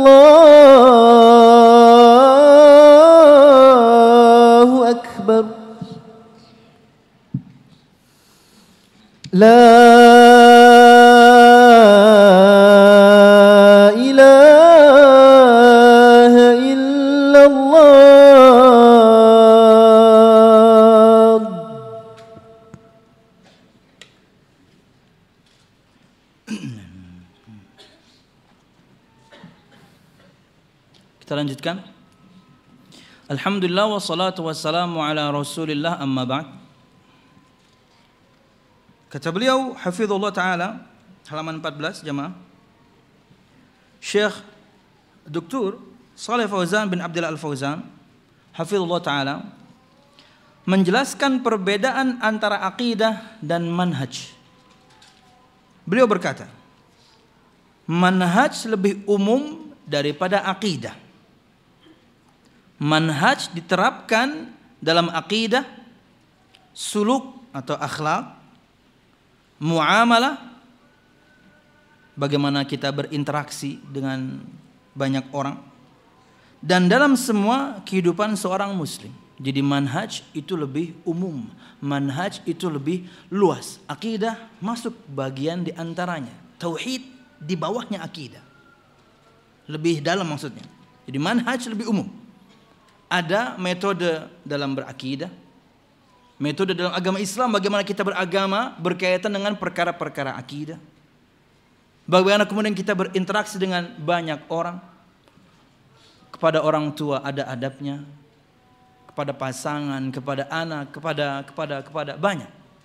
الله أكبر لا إله إلا الله Kita lanjutkan. Alhamdulillah wassalatu wassalamu ala Rasulillah amma ba'd. Kata beliau hafizullah taala halaman 14 jemaah. Syekh Dr. Shalih Fauzan bin Abdullah Al-Fauzan hafizullah taala menjelaskan perbedaan antara akidah dan manhaj. Beliau berkata, manhaj lebih umum daripada akidah. Manhaj diterapkan dalam akidah, suluk atau akhlak, muamalah, bagaimana kita berinteraksi dengan banyak orang, dan dalam semua kehidupan seorang muslim. Jadi manhaj itu lebih umum, manhaj itu lebih luas. Akidah masuk bagian di antaranya, tauhid di bawahnya akidah, lebih dalam maksudnya. Jadi manhaj lebih umum. Ada metode dalam berakidah, metode dalam agama Islam, bagaimana kita beragama berkaitan dengan perkara-perkara akidah. Bagaimana kemudian kita berinteraksi dengan banyak orang. Kepada orang tua ada adabnya, kepada pasangan, kepada anak, kepada banyak.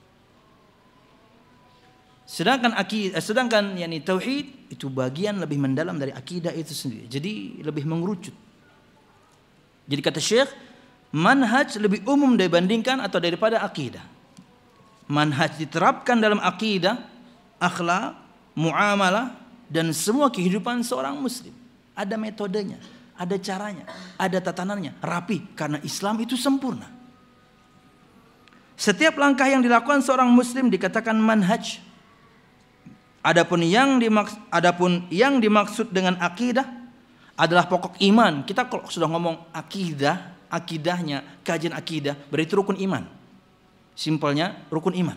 Sedangkan yakni tauhid itu bagian lebih mendalam dari akidah itu sendiri. Jadi lebih mengerucut. Jadi kata Syekh, manhaj lebih umum dibandingkan atau daripada akidah. Manhaj diterapkan dalam akidah, akhlak, muamalah, dan semua kehidupan seorang muslim. Ada metodenya, ada caranya, ada tatanannya, rapi, karena Islam itu sempurna. Setiap langkah yang dilakukan seorang muslim dikatakan manhaj. Adapun yang dimaksud dengan akidah adalah pokok iman. Kita kalau sudah ngomong akidah, akidahnya, kajian akidah, berarti rukun iman. Simpelnya rukun iman.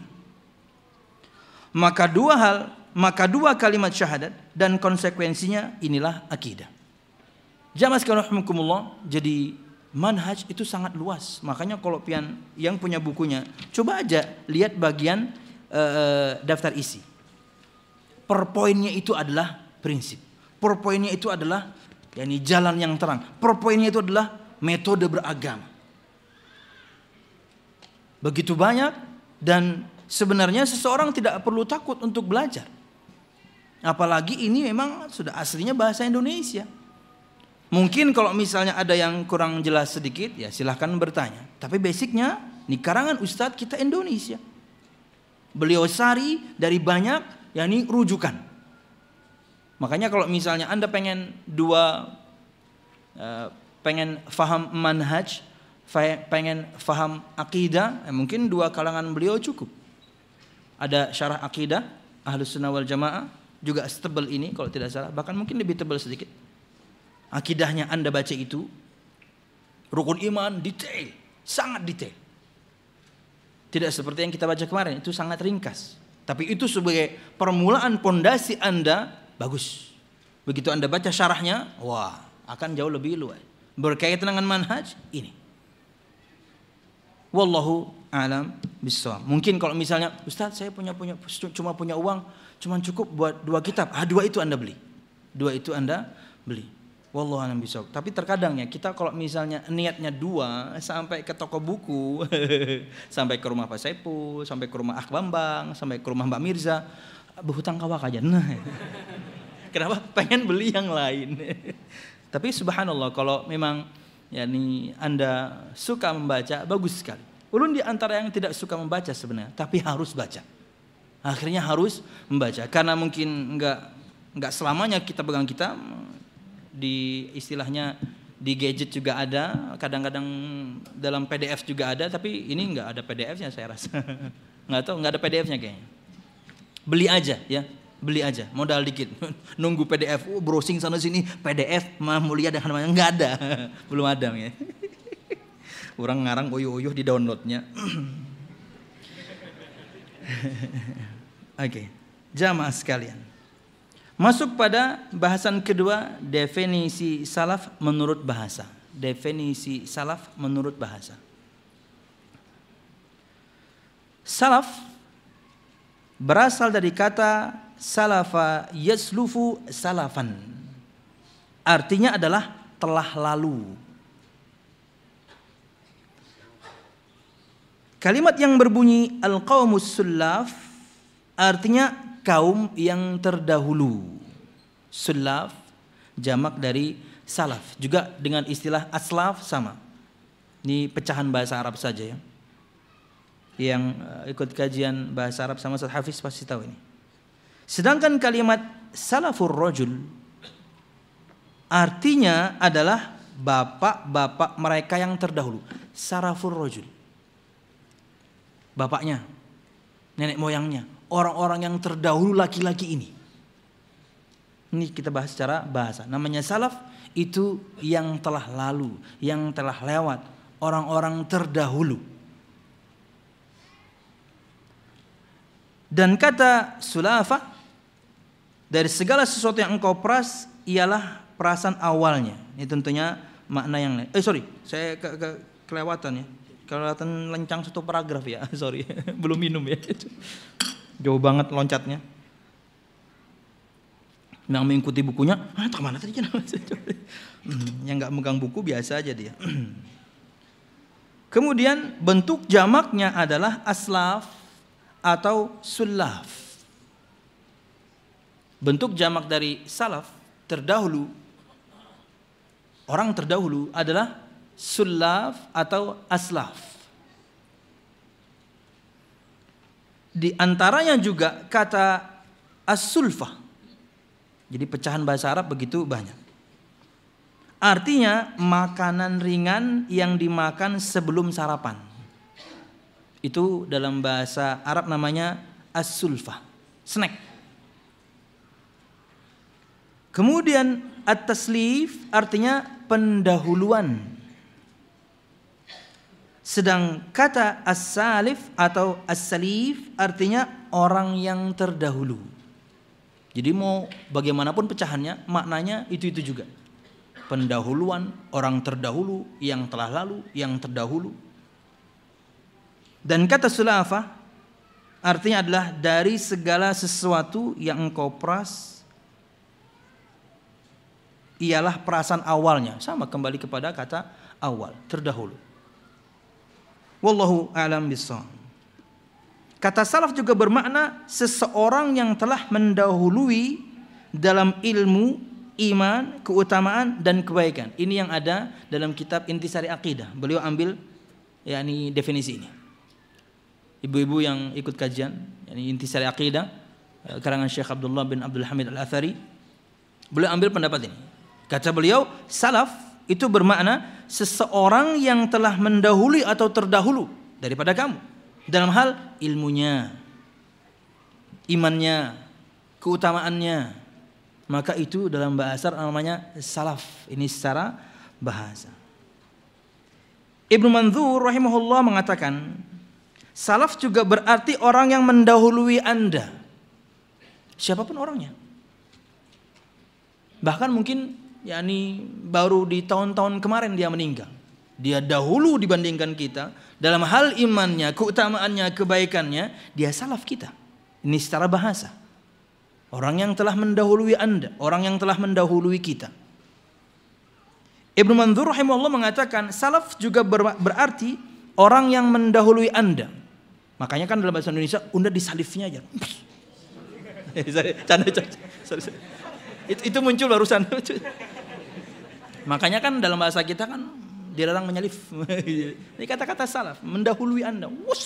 Maka dua kalimat syahadat dan konsekuensinya inilah akidah. Jamaah sekalian rahimakumullah, jadi manhaj itu sangat luas. Makanya kalau pian yang punya bukunya, coba aja lihat bagian daftar isi. Per poinnya itu adalah prinsip. Per poinnya itu adalah yakni jalan yang terang. Per poinnya itu adalah metode beragama. Begitu banyak, dan sebenarnya seseorang tidak perlu takut untuk belajar. Apalagi ini memang sudah aslinya bahasa Indonesia. Mungkin kalau misalnya ada yang kurang jelas sedikit, ya silahkan bertanya. Tapi basicnya, ini karangan Ustadz kita Indonesia. Beliau sari dari banyak, yakni rujukan. Makanya kalau misalnya Anda pengen pengen faham manhaj, pengen faham akidah, mungkin dua kalangan beliau cukup. Ada syarah akidah Ahlus Sunnah wal Jamaah, juga setebal ini kalau tidak salah, bahkan mungkin lebih tebal sedikit. Akidahnya Anda baca itu, rukun iman detail, sangat detail. Tidak seperti yang kita baca kemarin, itu sangat ringkas. Tapi itu sebagai permulaan pondasi Anda, bagus. Begitu Anda baca syarahnya, wah, akan jauh lebih luas. Berkaitan dengan manhaj, ini. Wallahu a'lam bishawab. Mungkin kalau misalnya, Ustaz saya cuma punya uang, cuma cukup buat 2 kitab. 2 itu Anda beli. 2 itu Anda beli. Wallahu a'lam bishawab. Tapi terkadang ya, kita kalau misalnya niatnya 2 sampai ke toko buku, sampai ke rumah Pak Saipul, sampai ke rumah Ak Bambang, sampai ke rumah Mbak Mirza, berhutang kawak aja. Nah, kenapa? Pengen beli yang lain. Tapi subhanallah, kalau memang yakni Anda suka membaca, bagus sekali. Ulun di antara yang tidak suka membaca sebenarnya, tapi harus baca. Akhirnya harus membaca, karena mungkin enggak selamanya kita pegang kitab. Di istilahnya di gadget juga ada, kadang-kadang dalam PDF juga ada, tapi ini enggak ada PDF-nya saya rasa. Enggak tahu, enggak ada PDF-nya kayaknya. Beli aja ya, beli aja, modal dikit. Nunggu PDF, browsing sana sini, PDF mau lihat dengan namanya enggak ada. Belum ada ya. Orang ngarang uyuh-uyuh di downloadnya. Oke, jamaah sekalian. Masuk pada bahasan kedua, definisi salaf menurut bahasa. Definisi salaf menurut bahasa. Salaf berasal dari kata salafa yaslufu salafan. Artinya adalah telah lalu. Kalimat yang berbunyi al-qaumus sullaf artinya kaum yang terdahulu. Sullaf jamak dari salaf, juga dengan istilah aslaf sama. Ini pecahan bahasa Arab saja ya. Yang ikut kajian bahasa Arab sama Ustaz Hafiz pasti tahu ini. Sedangkan kalimat salafur rajul artinya adalah bapak-bapak mereka yang terdahulu. Salafur rajul, bapaknya, nenek moyangnya, orang-orang yang terdahulu laki-laki ini. Ini kita bahas secara bahasa. Namanya salaf itu yang telah lalu, yang telah lewat, orang-orang terdahulu. Dan kata sulafa, dari segala sesuatu yang engkau peras ialah perasan awalnya. Ini tentunya makna yang lain. Saya kelewatan ya. Kelewatan lencang satu paragraf ya. Sorry, belum minum ya. Jauh banget loncatnya. Yang mengikuti bukunya, tak mana tadi? Yang nggak megang buku biasa aja dia. Kemudian bentuk jamaknya adalah aslaf atau sullaf. Bentuk jamak dari salaf, terdahulu, orang terdahulu adalah sullaf atau aslaf. Di antaranya juga kata as-sulfah. Jadi pecahan bahasa Arab begitu banyak. Artinya makanan ringan yang dimakan sebelum sarapan. Itu dalam bahasa Arab namanya as-sulfah, snack. Kemudian at-taslif artinya pendahuluan. Sedang kata as-salif atau as-salif artinya orang yang terdahulu. Jadi mau bagaimanapun pecahannya, maknanya itu juga. Pendahuluan, orang terdahulu, yang telah lalu, yang terdahulu. Dan kata sulafah artinya adalah dari segala sesuatu yang engkau peras, ialah perasan awalnya. Sama kembali kepada kata awal, terdahulu. Wallahu a'lam bishawab. Kata salaf juga bermakna seseorang yang telah mendahului dalam ilmu, iman, keutamaan dan kebaikan. Ini yang ada dalam kitab Intisari Aqidah. Beliau ambil yakni definisi ini. Ibu-ibu yang ikut kajian yakni Intisari Aqidah karangan Syekh Abdullah bin Abdul Hamid Al-Athari, beliau ambil pendapat ini. Kata beliau, salaf itu bermakna seseorang yang telah mendahului atau terdahulu daripada kamu dalam hal ilmunya, imannya, keutamaannya. Maka itu dalam bahasa namanya salaf. Ini secara bahasa. Ibnu Mandzur rahimahullah mengatakan, salaf juga berarti orang yang mendahului Anda. Siapapun orangnya. Bahkan mungkin yakni baru di tahun-tahun kemarin dia meninggal. Dia dahulu dibandingkan kita dalam hal imannya, keutamaannya, kebaikannya, dia salaf kita. Ini secara bahasa. Orang yang telah mendahului Anda, orang yang telah mendahului kita. Ibnu Mandzur rahimahullah mengatakan salaf juga berarti orang yang mendahului Anda. Makanya kan dalam bahasa Indonesia Unda disalifnya aja. Canda. Itu muncul barusan. Makanya kan dalam bahasa kita kan dilarang menyalif. Ini kata-kata salaf, mendahului Anda.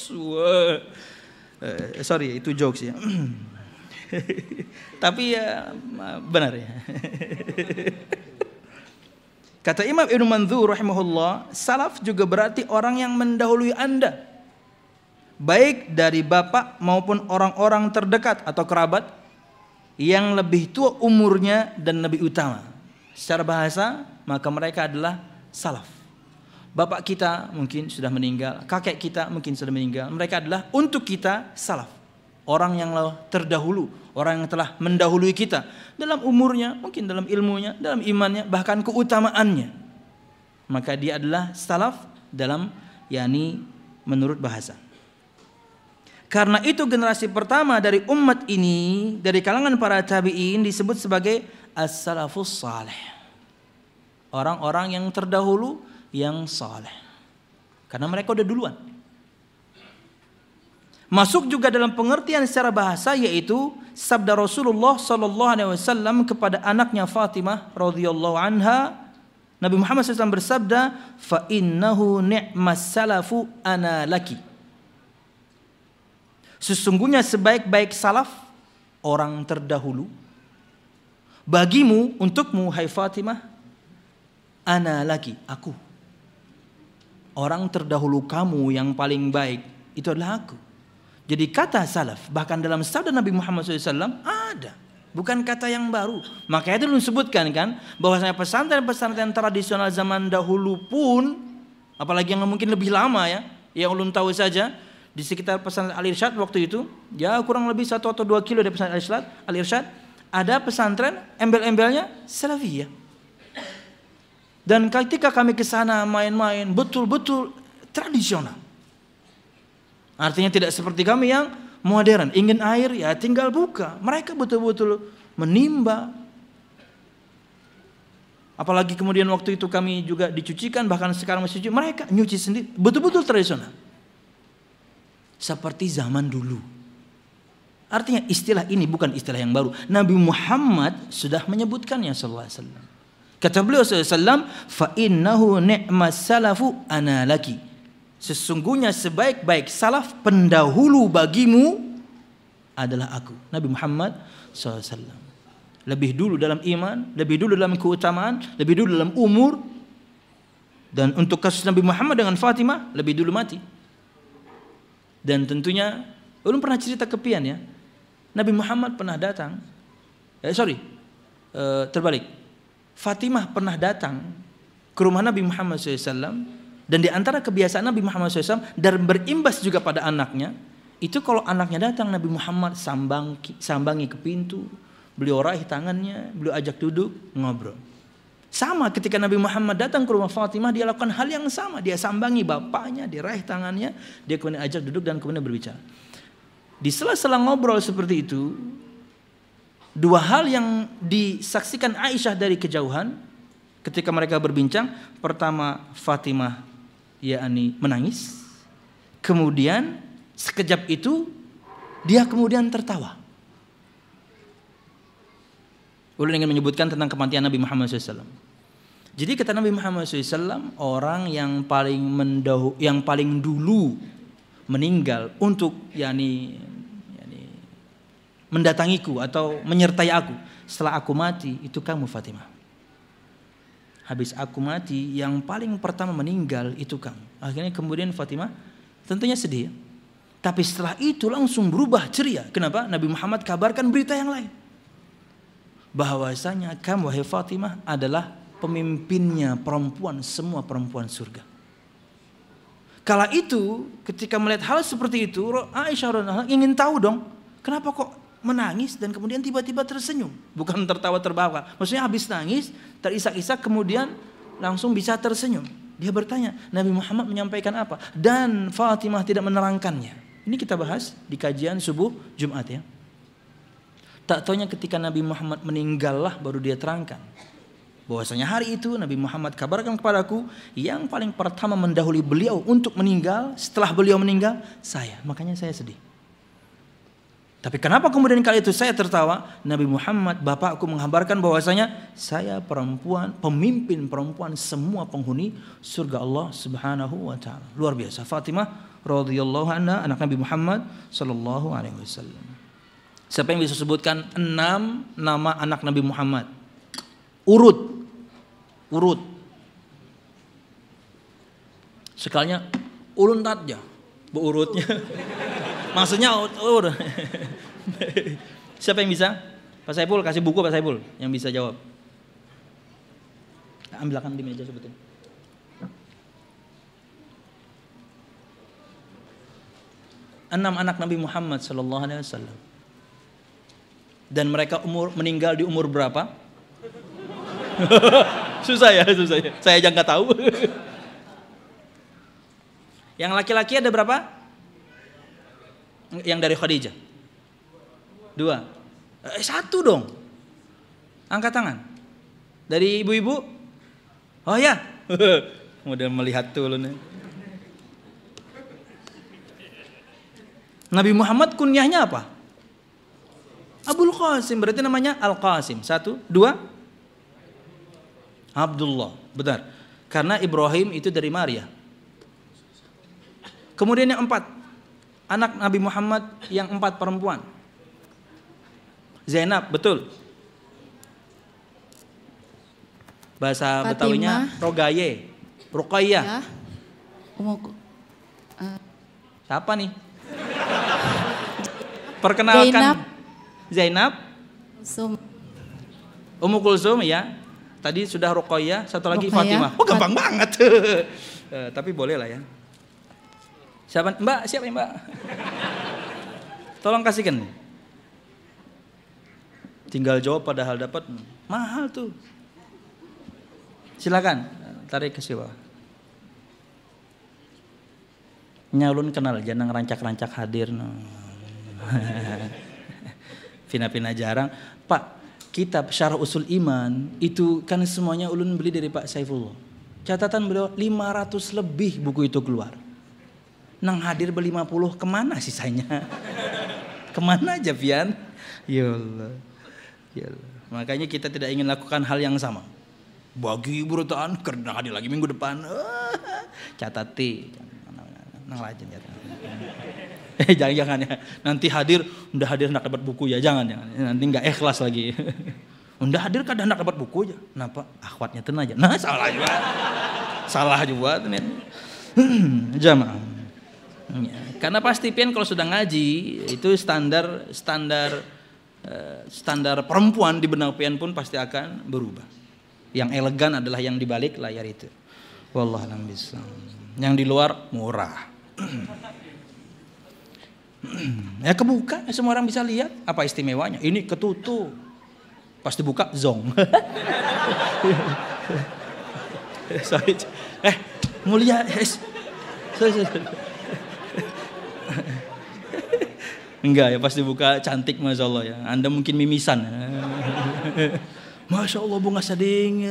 Sorry, itu jokes ya. Tapi ya benar ya. Kata Imam Ibnu Mandzur rahimahullah, salaf juga berarti orang yang mendahului Anda, baik dari bapak maupun orang-orang terdekat atau kerabat yang lebih tua umurnya dan lebih utama. Secara bahasa, maka mereka adalah salaf. Bapak kita mungkin sudah meninggal, kakek kita mungkin sudah meninggal. Mereka adalah untuk kita salaf. Orang yang terdahulu, orang yang telah mendahului kita dalam umurnya, mungkin dalam ilmunya, dalam imannya, bahkan keutamaannya. Maka dia adalah salaf dalam yakni menurut bahasa. Karena itu generasi pertama dari umat ini dari kalangan para tabi'in disebut sebagai as-salafus salih. Orang-orang yang terdahulu yang saleh. Karena mereka udah duluan. Masuk juga dalam pengertian secara bahasa yaitu sabda Rasulullah sallallahu alaihi wasallam kepada anaknya Fatimah radhiyallahu anha. Nabi Muhammad SAW bersabda, "Fa innahu ni'mas salafu ana laki." Sesungguhnya sebaik-baik salaf orang terdahulu bagimu, untukmu hai Fatimah, ana laki, aku. Orang terdahulu kamu yang paling baik itu adalah aku. Jadi kata salaf bahkan dalam sabda Nabi Muhammad SAW ada, bukan kata yang baru. Makanya itu disebutkan kan bahwasanya pesantren-pesantren tradisional zaman dahulu pun, apalagi yang mungkin lebih lama ya, yang ulun tahu saja di sekitar pesantren Al-Irsyad waktu itu, ya kurang lebih 1 atau 2 kilo dari pesantren Al-Irsyad ada pesantren embel-embelnya Salafiyah. Dan ketika kami ke sana main-main betul-betul tradisional. Artinya tidak seperti kami yang modern, ingin air ya tinggal buka. Mereka betul-betul menimba. Apalagi kemudian waktu itu kami juga dicucikan, bahkan sekarang masih cuci, mereka nyuci sendiri, betul-betul tradisional. Seperti zaman dulu. Artinya istilah ini bukan istilah yang baru. Nabi Muhammad sudah menyebutkannya sallallahu alaihi wasallam. Kata beliau sallallahu alaihi wasallam, "Fa innahu ni'mas salafu ana laki." Sesungguhnya sebaik-baik salaf pendahulu bagimu adalah aku. Nabi Muhammad SAW. Lebih dulu dalam iman, lebih dulu dalam keutamaan, lebih dulu dalam umur. Dan untuk kasus Nabi Muhammad dengan Fatimah, lebih dulu mati. Dan tentunya, belum pernah cerita kepian ya. Nabi Muhammad pernah datang. Terbalik. Fatimah pernah datang ke rumah Nabi Muhammad SAW, dan di antara kebiasaan Nabi Muhammad SAW dan berimbas juga pada anaknya, itu kalau anaknya datang Nabi Muhammad sambangi ke pintu, beliau raih tangannya, beliau ajak duduk, ngobrol. Sama ketika Nabi Muhammad datang ke rumah Fatimah, dia lakukan hal yang sama, dia sambangi bapaknya, dia raih tangannya, dia kemudian ajak duduk dan kemudian berbicara. Di sela-sela ngobrol seperti itu, dua hal yang disaksikan Aisyah dari kejauhan ketika mereka berbincang. Pertama, Fatimah yakni menangis. Kemudian sekejap itu dia kemudian tertawa. Ulun ingin menyebutkan tentang kematian Nabi Muhammad SAW. Jadi kata Nabi Muhammad SAW, orang yang paling dulu meninggal untuk yakni mendatangiku atau menyertai aku setelah aku mati, itu kamu Fatimah. Habis aku mati, yang paling pertama meninggal itu kamu. Akhirnya kemudian Fatimah tentunya sedih. Tapi setelah itu langsung berubah ceria. Kenapa? Nabi Muhammad kabarkan berita yang lain. Bahwasanya kamu wahai Fatimah adalah pemimpinnya perempuan, semua perempuan surga. Kala itu ketika melihat hal seperti itu, Aisyah radhiyallahu anha ingin tahu dong, kenapa kok menangis dan kemudian tiba-tiba tersenyum, bukan tertawa terbahak. Maksudnya habis nangis, terisak-isak kemudian langsung bisa tersenyum. Dia bertanya, Nabi Muhammad menyampaikan apa? Dan Fatimah tidak menerangkannya. Ini kita bahas di kajian subuh Jumat ya. Tak taunya ketika Nabi Muhammad meninggallah baru dia terangkan. Bahwasanya hari itu Nabi Muhammad kabarkan kepadaku, yang paling pertama mendahului beliau untuk meninggal, setelah beliau meninggal, saya. Makanya saya sedih. Tapi kenapa kemudian kali itu saya tertawa? Nabi Muhammad, bapakku, menghabarkan bahwasanya saya perempuan, pemimpin perempuan semua penghuni surga Allah Subhanahu wa taala. Luar biasa. Fatimah radhiyallahu anha, anak Nabi Muhammad sallallahu alaihi wasallam. Siapa yang bisa sebutkan 6 nama anak Nabi Muhammad? Urut. Sekalinya ulun tatja, beurutnya. Maksudnya siapa yang bisa? Pak Saiful, kasih buku Pak Saiful yang bisa jawab. Ambilkan di meja sebetulnya. Enam anak Nabi Muhammad sallallahu alaihi wasallam. Dan mereka meninggal di umur berapa? Susah ya. Saya aja nggak tahu. Yang laki-laki ada berapa? Yang dari Khadijah 2. 1 dong. Angkat tangan. Dari ibu-ibu? Oh ya. Kemudian melihat tuh nih. Nabi Muhammad kunyahnya apa? Abul Qasim, berarti namanya Al-Qasim. 1, 2. Abdullah, benar. Karena Ibrahim itu dari Maria. Kemudian yang 4, anak Nabi Muhammad yang 4 perempuan. Zainab, betul. Bahasa Fatimah. Betawinya Rogaye, Ruqayyah. Ya. Siapa nih? Perkenalkan. Zainab. Ummu Kulsum ya. Tadi sudah Ruqayyah, satu lagi Fatimah. Oh gampang banget. Tapi boleh lah ya. Siapa Mbak? Siapa Mbak? Tolong kasihkan. Tinggal jawab padahal dapat mahal tuh. Silakan tarik ke bawah. Nyalun kenal jangan rancak-rancak hadir no. Pina-pina jarang. Pak, kitab Syarah Usul Iman itu kan semuanya ulun beli dari Pak Saifullah. Catatan beliau 500 lebih buku itu keluar. Nang hadir ber-50, kemana sisanya? Kemana aja Pian? Ya Allah. Makanya kita tidak ingin lakukan hal yang sama. Bagi burutan karena hadir lagi minggu depan. Catati. Nang rajin ya. Jangan ya. Nanti hadir, udah hadir nak dapat buku ya, jangan. Nanti enggak ikhlas lagi. Udah hadir kadang nak dapat buku aja. Kenapa? Akhwatnya ten aja. Nah, salah juga. Jamaah. Ya, karena pasti Pian kalau sudah ngaji itu standar perempuan di benak Pian pun pasti akan berubah. Yang elegan adalah yang di balik layar itu. Wallahu a'lam bishawab. Yang di luar murah. Ya kebuka, semua orang bisa lihat. Apa istimewanya? Ini ketutup. Pas dibuka zong. Sorry. Mulia. Sorry. Enggak ya, pas dibuka cantik Masya Allah ya. Anda mungkin mimisan. Masya Allah bunga sading.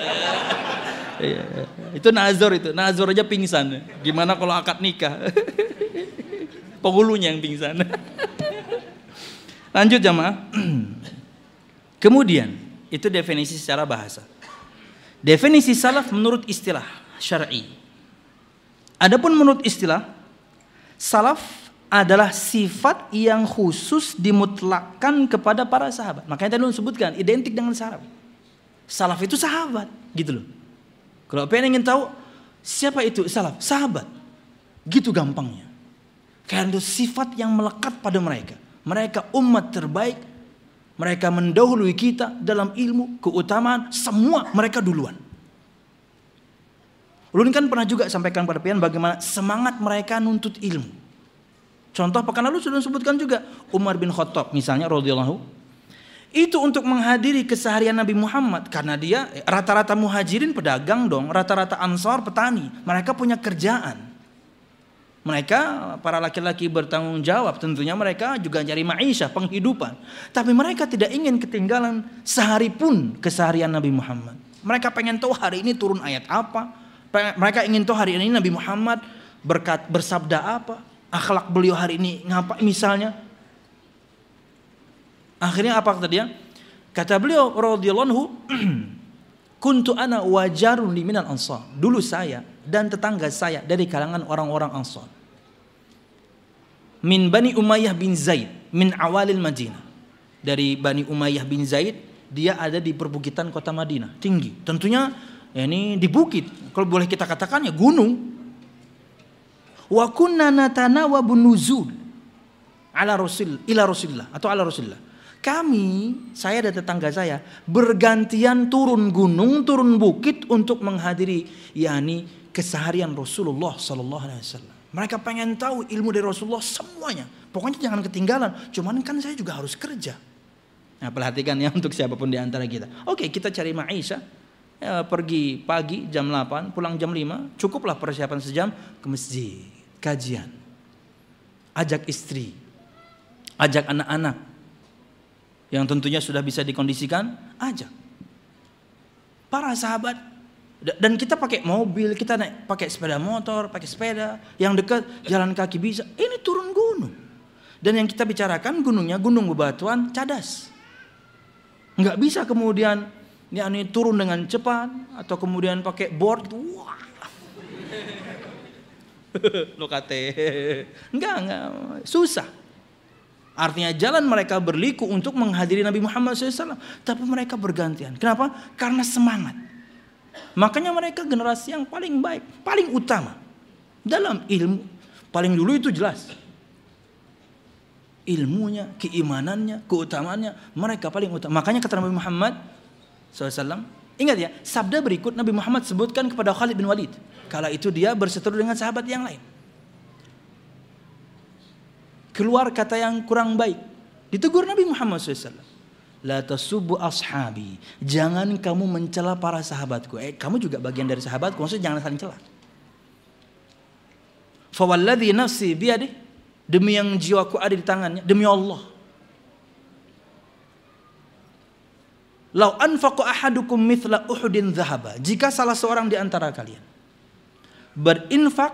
Itu nazar itu. Nazar aja pingsan. Gimana kalau akad nikah? Penghulunya yang pingsan. Lanjut jamaah. Kemudian itu definisi secara bahasa. Definisi salaf menurut istilah syar'i. Adapun menurut istilah salaf adalah sifat yang khusus dimutlakkan kepada para sahabat. Makanya tadi sebutkan identik dengan salaf. Salaf itu sahabat, gitu loh. Kalau pengen ingin tahu siapa itu salaf, sahabat. Gitu gampangnya. Karena itu sifat yang melekat pada mereka. Mereka umat terbaik. Mereka mendahului kita dalam ilmu, keutamaan, semua mereka duluan. Ulun kan pernah juga sampaikan pada pian bagaimana semangat mereka nuntut ilmu. Contoh pekan lalu sudah disebutkan juga Umar bin Khattab misalnya radhiyallahu, itu untuk menghadiri keseharian Nabi Muhammad karena dia rata-rata muhajirin pedagang dong, rata-rata ansar petani, mereka punya kerjaan. Mereka para laki-laki bertanggung jawab, tentunya mereka juga cari ma'isyah, penghidupan. Tapi mereka tidak ingin ketinggalan sehari pun keseharian Nabi Muhammad. Mereka pengen tahu hari ini turun ayat apa. Mereka ingin tahu hari ini Nabi Muhammad bersabda apa. Akhlak beliau hari ini ngapa misalnya. Akhirnya apa kata dia? Kata beliau radhiyallahu anhu, kuntu ana wajarun li minal ansar. Dulu saya dan tetangga saya dari kalangan orang-orang Ansar. Min Bani Umayyah bin Zaid min awalil Madinah. Dari Bani Umayyah bin Zaid, dia ada di perbukitan kota Madinah, tinggi. Tentunya ya ini di bukit. Kalau boleh kita katakan ya gunung. Wa kunna natanawabun nuzul ala Rasulillah atau ala Rasulillah. Kami, saya dan tetangga saya bergantian turun gunung, turun bukit untuk menghadiri yakni keseharian Rasulullah sallallahu alaihi wasallam. Mereka pengen tahu ilmu dari Rasulullah semuanya. Pokoknya jangan ketinggalan. Cuman kan saya juga harus kerja. Nah, perhatikan ya untuk siapapun di antara kita. Oke, kita cari ma'isyah. Ya, pergi pagi jam 8, pulang jam 5. Cukuplah persiapan sejam ke masjid. Kajian, ajak istri, ajak anak-anak yang tentunya sudah bisa dikondisikan, ajak para sahabat. Dan kita pakai mobil, kita naik pakai sepeda motor, pakai sepeda, yang dekat jalan kaki bisa. Ini turun gunung. Dan yang kita bicarakan gunungnya gunung bebatuan cadas. Nggak bisa kemudian ini turun dengan cepat atau kemudian pakai board gitu. Wah. Lokate. Enggak, susah. Artinya jalan mereka berliku untuk menghadiri Nabi Muhammad SAW. Tapi mereka bergantian. Kenapa? Karena semangat. Makanya mereka generasi yang paling baik, paling utama dalam ilmu. Paling dulu itu jelas. Ilmunya, keimanannya, keutamaannya, mereka paling utama. Makanya kata Nabi Muhammad SAW, ingat ya, sabda berikut Nabi Muhammad sebutkan kepada Khalid bin Walid. Kala itu dia berseteru dengan sahabat yang lain. Keluar kata yang kurang baik. Ditegur Nabi Muhammad SAW. La tasubbu ashabi. Jangan kamu mencela para sahabatku. Kamu juga bagian dari sahabatku. Maksudnya jangan saling cela. Fawalladhi nafsi biyadih. Demi yang jiwaku ada di tangannya. Demi Allah. Lau anfaqu ahadukum mithla Uhudin dhahaba. Jika salah seorang di antara kalian berinfak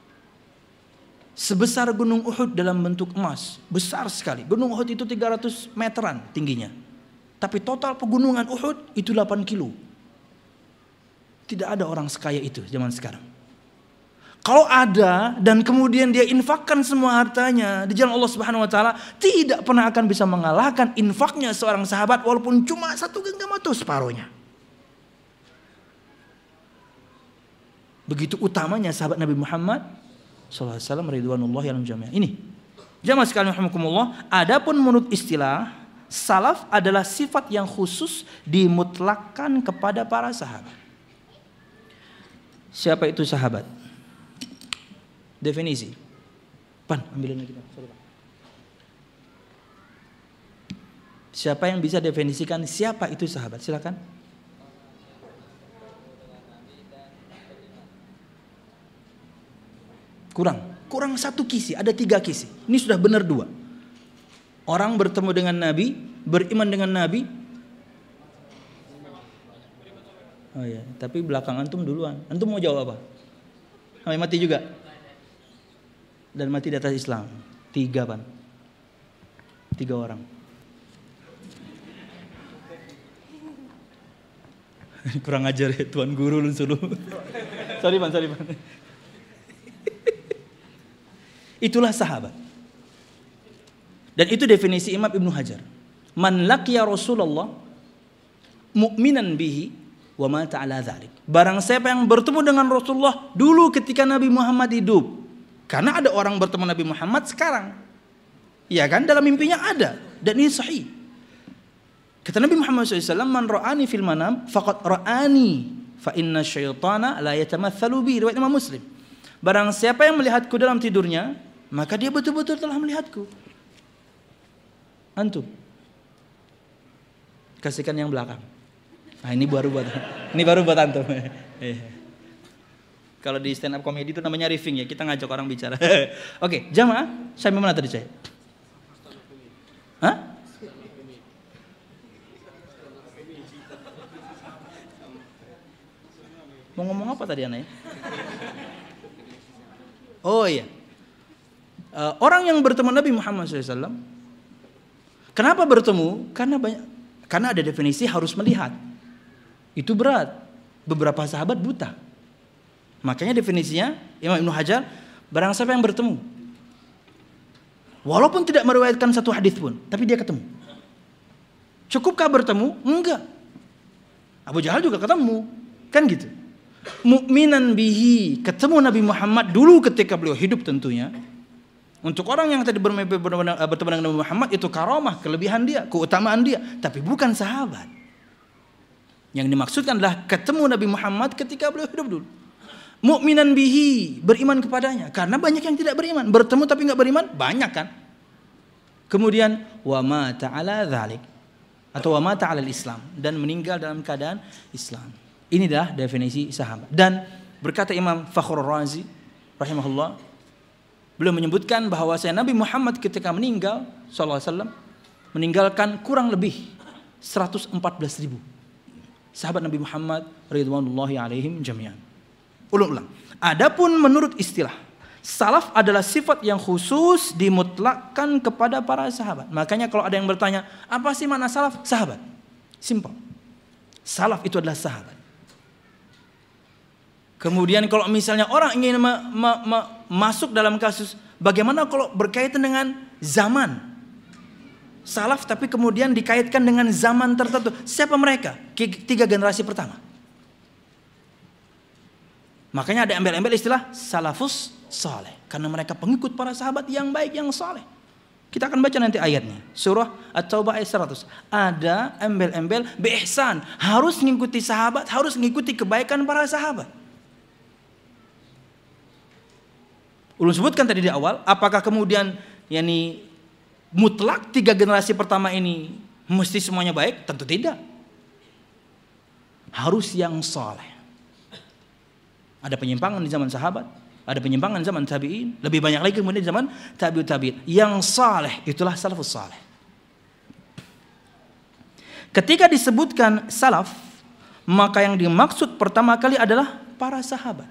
sebesar gunung Uhud dalam bentuk emas, besar sekali. Gunung Uhud itu 300 meteran tingginya. Tapi total pegunungan Uhud itu 8 kilo. Tidak ada orang sekaya itu zaman sekarang. Kalau ada dan kemudian dia infakkan semua hartanya di jalan Allah Subhanahu wa taala, tidak pernah akan bisa mengalahkan infaknya seorang sahabat walaupun cuma 1 genggam atau separuhnya. Begitu utamanya sahabat Nabi Muhammad sallallahu alaihi wasallam ridwanullahi alaihi jami'an. Ini jamaah sekalian rahimakumullah, adapun menurut istilah salaf adalah sifat yang khusus dimutlakkan kepada para sahabat. Siapa itu sahabat? Definisi. Pan, ambilin lagi. Sorry, Pak. Siapa yang bisa definisikan siapa itu sahabat? Silakan. Kurang satu kisi, ada 3 kisi. Ini sudah benar 2. Orang bertemu dengan Nabi, beriman dengan Nabi. Oh ya, tapi belakang antum duluan. Antum mau jawab apa? Sampai mati juga. Dan mati di atas Islam. 3, Pan. 3 orang. Kurang ajar ya Tuan Guru lu suruh. Sorry Pan. Itulah sahabat. Dan itu definisi Imam Ibnu Hajar. Man laqiya Rasulullah mu'minan bihi wa mata ala dzalik. Barang siapa yang bertemu dengan Rasulullah dulu ketika Nabi Muhammad hidup. Karena ada orang bertemu Nabi Muhammad sekarang. Iya kan? Dalam mimpinya ada. Dan ini sahih. Kata Nabi Muhammad SAW, man ra'ani fil manam faqad ra'ani fa inna syaitana la yatamatsalu bi. Riwayat Imam Muslim. Barang siapa yang melihatku dalam tidurnya, maka dia betul-betul telah melihatku. Antum kasihkan yang belakang. Nah, ini baru buat antum. Kalau di stand up comedy itu namanya riffing ya, kita ngajak orang bicara. Oke, jamaah, sampai mana tadi saya? Hah? Mau ngomong apa tadi Ana ya? Oh iya. Orang yang bertemu Nabi Muhammad SAW, kenapa bertemu? Karena ada definisi harus melihat. Itu berat. Beberapa sahabat buta. Makanya definisinya Imam Ibnu Hajar, barang siapa yang bertemu, walaupun tidak meriwayatkan satu hadis pun, tapi dia ketemu. Cukupkah bertemu? Enggak. Abu Jahal juga ketemu, kan gitu. Mukminan bihi, ketemu Nabi Muhammad dulu ketika beliau hidup tentunya. Untuk orang yang tadi bertemu dengan Nabi Muhammad itu karamah, kelebihan dia, keutamaan dia, tapi bukan sahabat. Yang dimaksudkan adalah ketemu Nabi Muhammad ketika beliau hidup dulu. Mukminan bihi, beriman kepadanya. Karena banyak yang tidak beriman, bertemu tapi enggak beriman, banyak kan? Kemudian wa mata ala dzalik, atau wa mata ala Islam, dan meninggal dalam keadaan Islam. Inilah definisi sahabat. Dan berkata Imam Fakhrur Razi rahimahullah, beliau menyebutkan bahwa Nabi Muhammad ketika meninggal sallallahu alaihi wasallam meninggalkan kurang lebih 114.000 sahabat Nabi Muhammad ridwanullahi alaihim jami'an. Ulang. Adapun menurut istilah, salaf adalah sifat yang khusus dimutlakkan kepada para sahabat. Makanya kalau ada yang bertanya, apa sih makna salaf? Sahabat. Simpel. Salaf itu adalah sahabat. Kemudian kalau misalnya orang ingin masuk dalam kasus, bagaimana kalau berkaitan dengan zaman? Salaf tapi kemudian dikaitkan dengan zaman tertentu. Siapa mereka? 3 generasi pertama. Makanya ada embel-embel istilah salafus saleh, karena mereka pengikut para sahabat yang baik, yang saleh. Kita akan baca nanti ayatnya. Surah At-Taubah ayat 100. Ada embel-embel biihsan, harus mengikuti sahabat, harus mengikuti kebaikan para sahabat. Ulun sebutkan tadi di awal, apakah kemudian mutlak 3 generasi pertama ini mesti semuanya baik? Tentu tidak. Harus yang saleh. Ada penyimpangan di zaman sahabat, ada penyimpangan di zaman tabi'in, lebih banyak lagi kemudian di zaman tabi'ut tabi'in. Yang saleh itulah salafus saleh. Ketika disebutkan salaf, maka yang dimaksud pertama kali adalah para sahabat.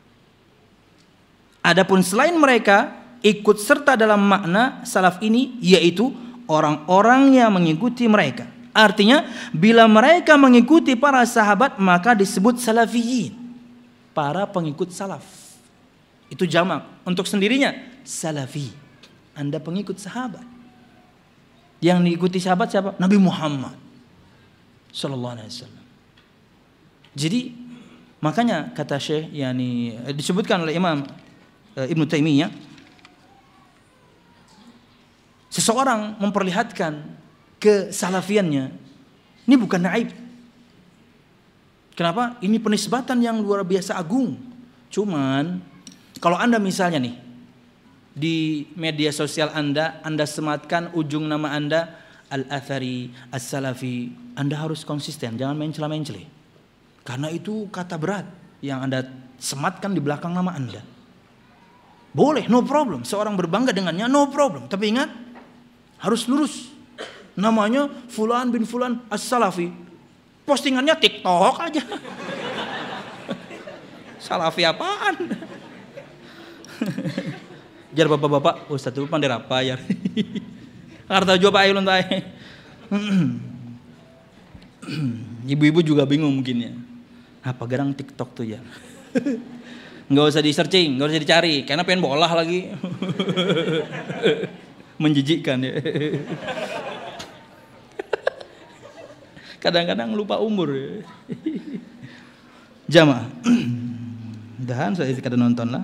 Adapun selain mereka ikut serta dalam makna salaf ini, yaitu orang-orang yang mengikuti mereka. Artinya bila mereka mengikuti para sahabat maka disebut salafiyin, para pengikut salaf. Itu jamak. Untuk sendirinya salafi, Anda pengikut sahabat. Yang diikuti sahabat siapa? Nabi Muhammad sallallahu alaihi wasallam. Jadi makanya kata Syekh disebutkan oleh Imam Ibnu Taimiyah, seseorang memperlihatkan kesalafiannya, ini bukan aib. Kenapa? Ini penisbatan yang luar biasa agung. Cuman kalau Anda misalnya nih di media sosial Anda sematkan ujung nama Anda Al-Athari, As-Salafi, Anda harus konsisten, jangan mencela-mencela. Karena itu kata berat yang Anda sematkan di belakang nama Anda. Boleh, no problem. Seorang berbangga dengannya, no problem. Tapi ingat, harus lurus. Namanya Fulan bin Fulan As-Salafi. Postingannya TikTok aja. Salafi apaan? Jar bapak-bapak, Ustaz itu pandai apa ya? Karena jawab ayo lontai. Ibu-ibu juga bingung mungkin ya. Apa gerang TikTok tuh ya? Nggak usah di searching, nggak usah dicari, karena pengen bolah lagi. Menjijikkan ya. Kadang-kadang lupa umur. Jamaah. Dahan saya kada nonton lah.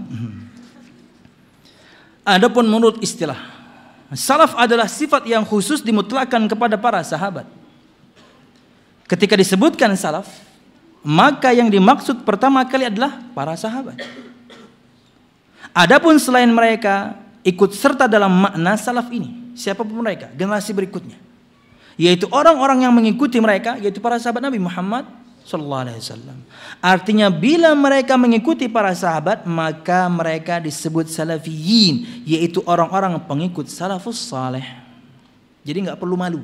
Adapun menurut istilah, salaf adalah sifat yang khusus dimutlakkan kepada para sahabat. Ketika disebutkan salaf, maka yang dimaksud pertama kali adalah para sahabat. Adapun selain mereka ikut serta dalam makna salaf ini, siapapun mereka, generasi berikutnya, yaitu orang-orang yang mengikuti mereka, yaitu para sahabat Nabi Muhammad sallallahu alaihi wasallam. Artinya bila mereka mengikuti para sahabat, maka mereka disebut salafiyin, yaitu orang-orang pengikut salafus saleh. Jadi enggak perlu malu.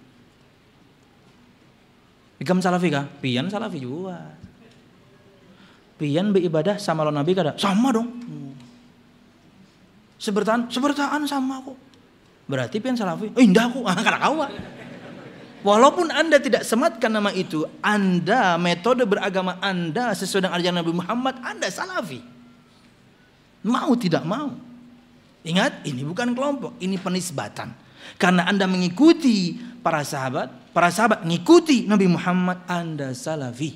Ikam salafi kah? Pian salafi juga. Pian beribadah sama lawan Nabi kada? Sama dong. Sebertaan sama kok. Berarti pian salafi. Indah kok, kada kau. Walaupun Anda tidak sematkan nama itu, Anda, metode beragama Anda sesuai dengan ajaran Nabi Muhammad, Anda salafi. Mau tidak mau. Ingat, ini bukan kelompok, ini penisbatan. Karena Anda mengikuti para sahabat mengikuti Nabi Muhammad, Anda salafi.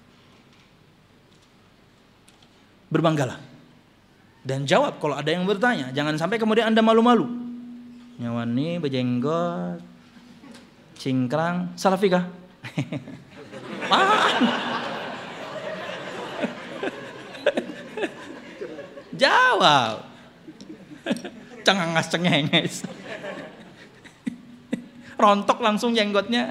Berbanggalah. Dan jawab kalau ada yang bertanya. Jangan sampai kemudian Anda malu-malu. Nyawan nih bejenggot, cingkrang, salafi kah? Jawab. Cengenges cengenges. Rontok langsung jenggotnya.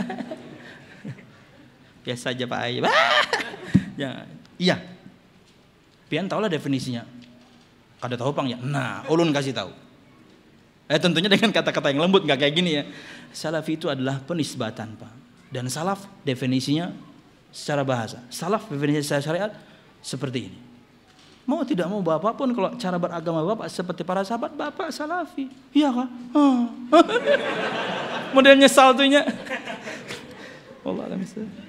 Biasa aja Pak Ayub. Ya, iya. Pian tahulah definisinya. Kada tahu Pang ya. Nah, ulun kasih tahu. Tentunya dengan kata-kata yang lembut, nggak kayak gini ya. Salafi itu adalah penisbatan Pak. Dan salaf definisinya secara bahasa. Salaf definisi secara syariat seperti ini. Mau tidak mau Bapak pun kalau cara beragama Bapak seperti para sahabat, Bapak salafi. Iya kah? Model nyesal tuhnya. Allah alam.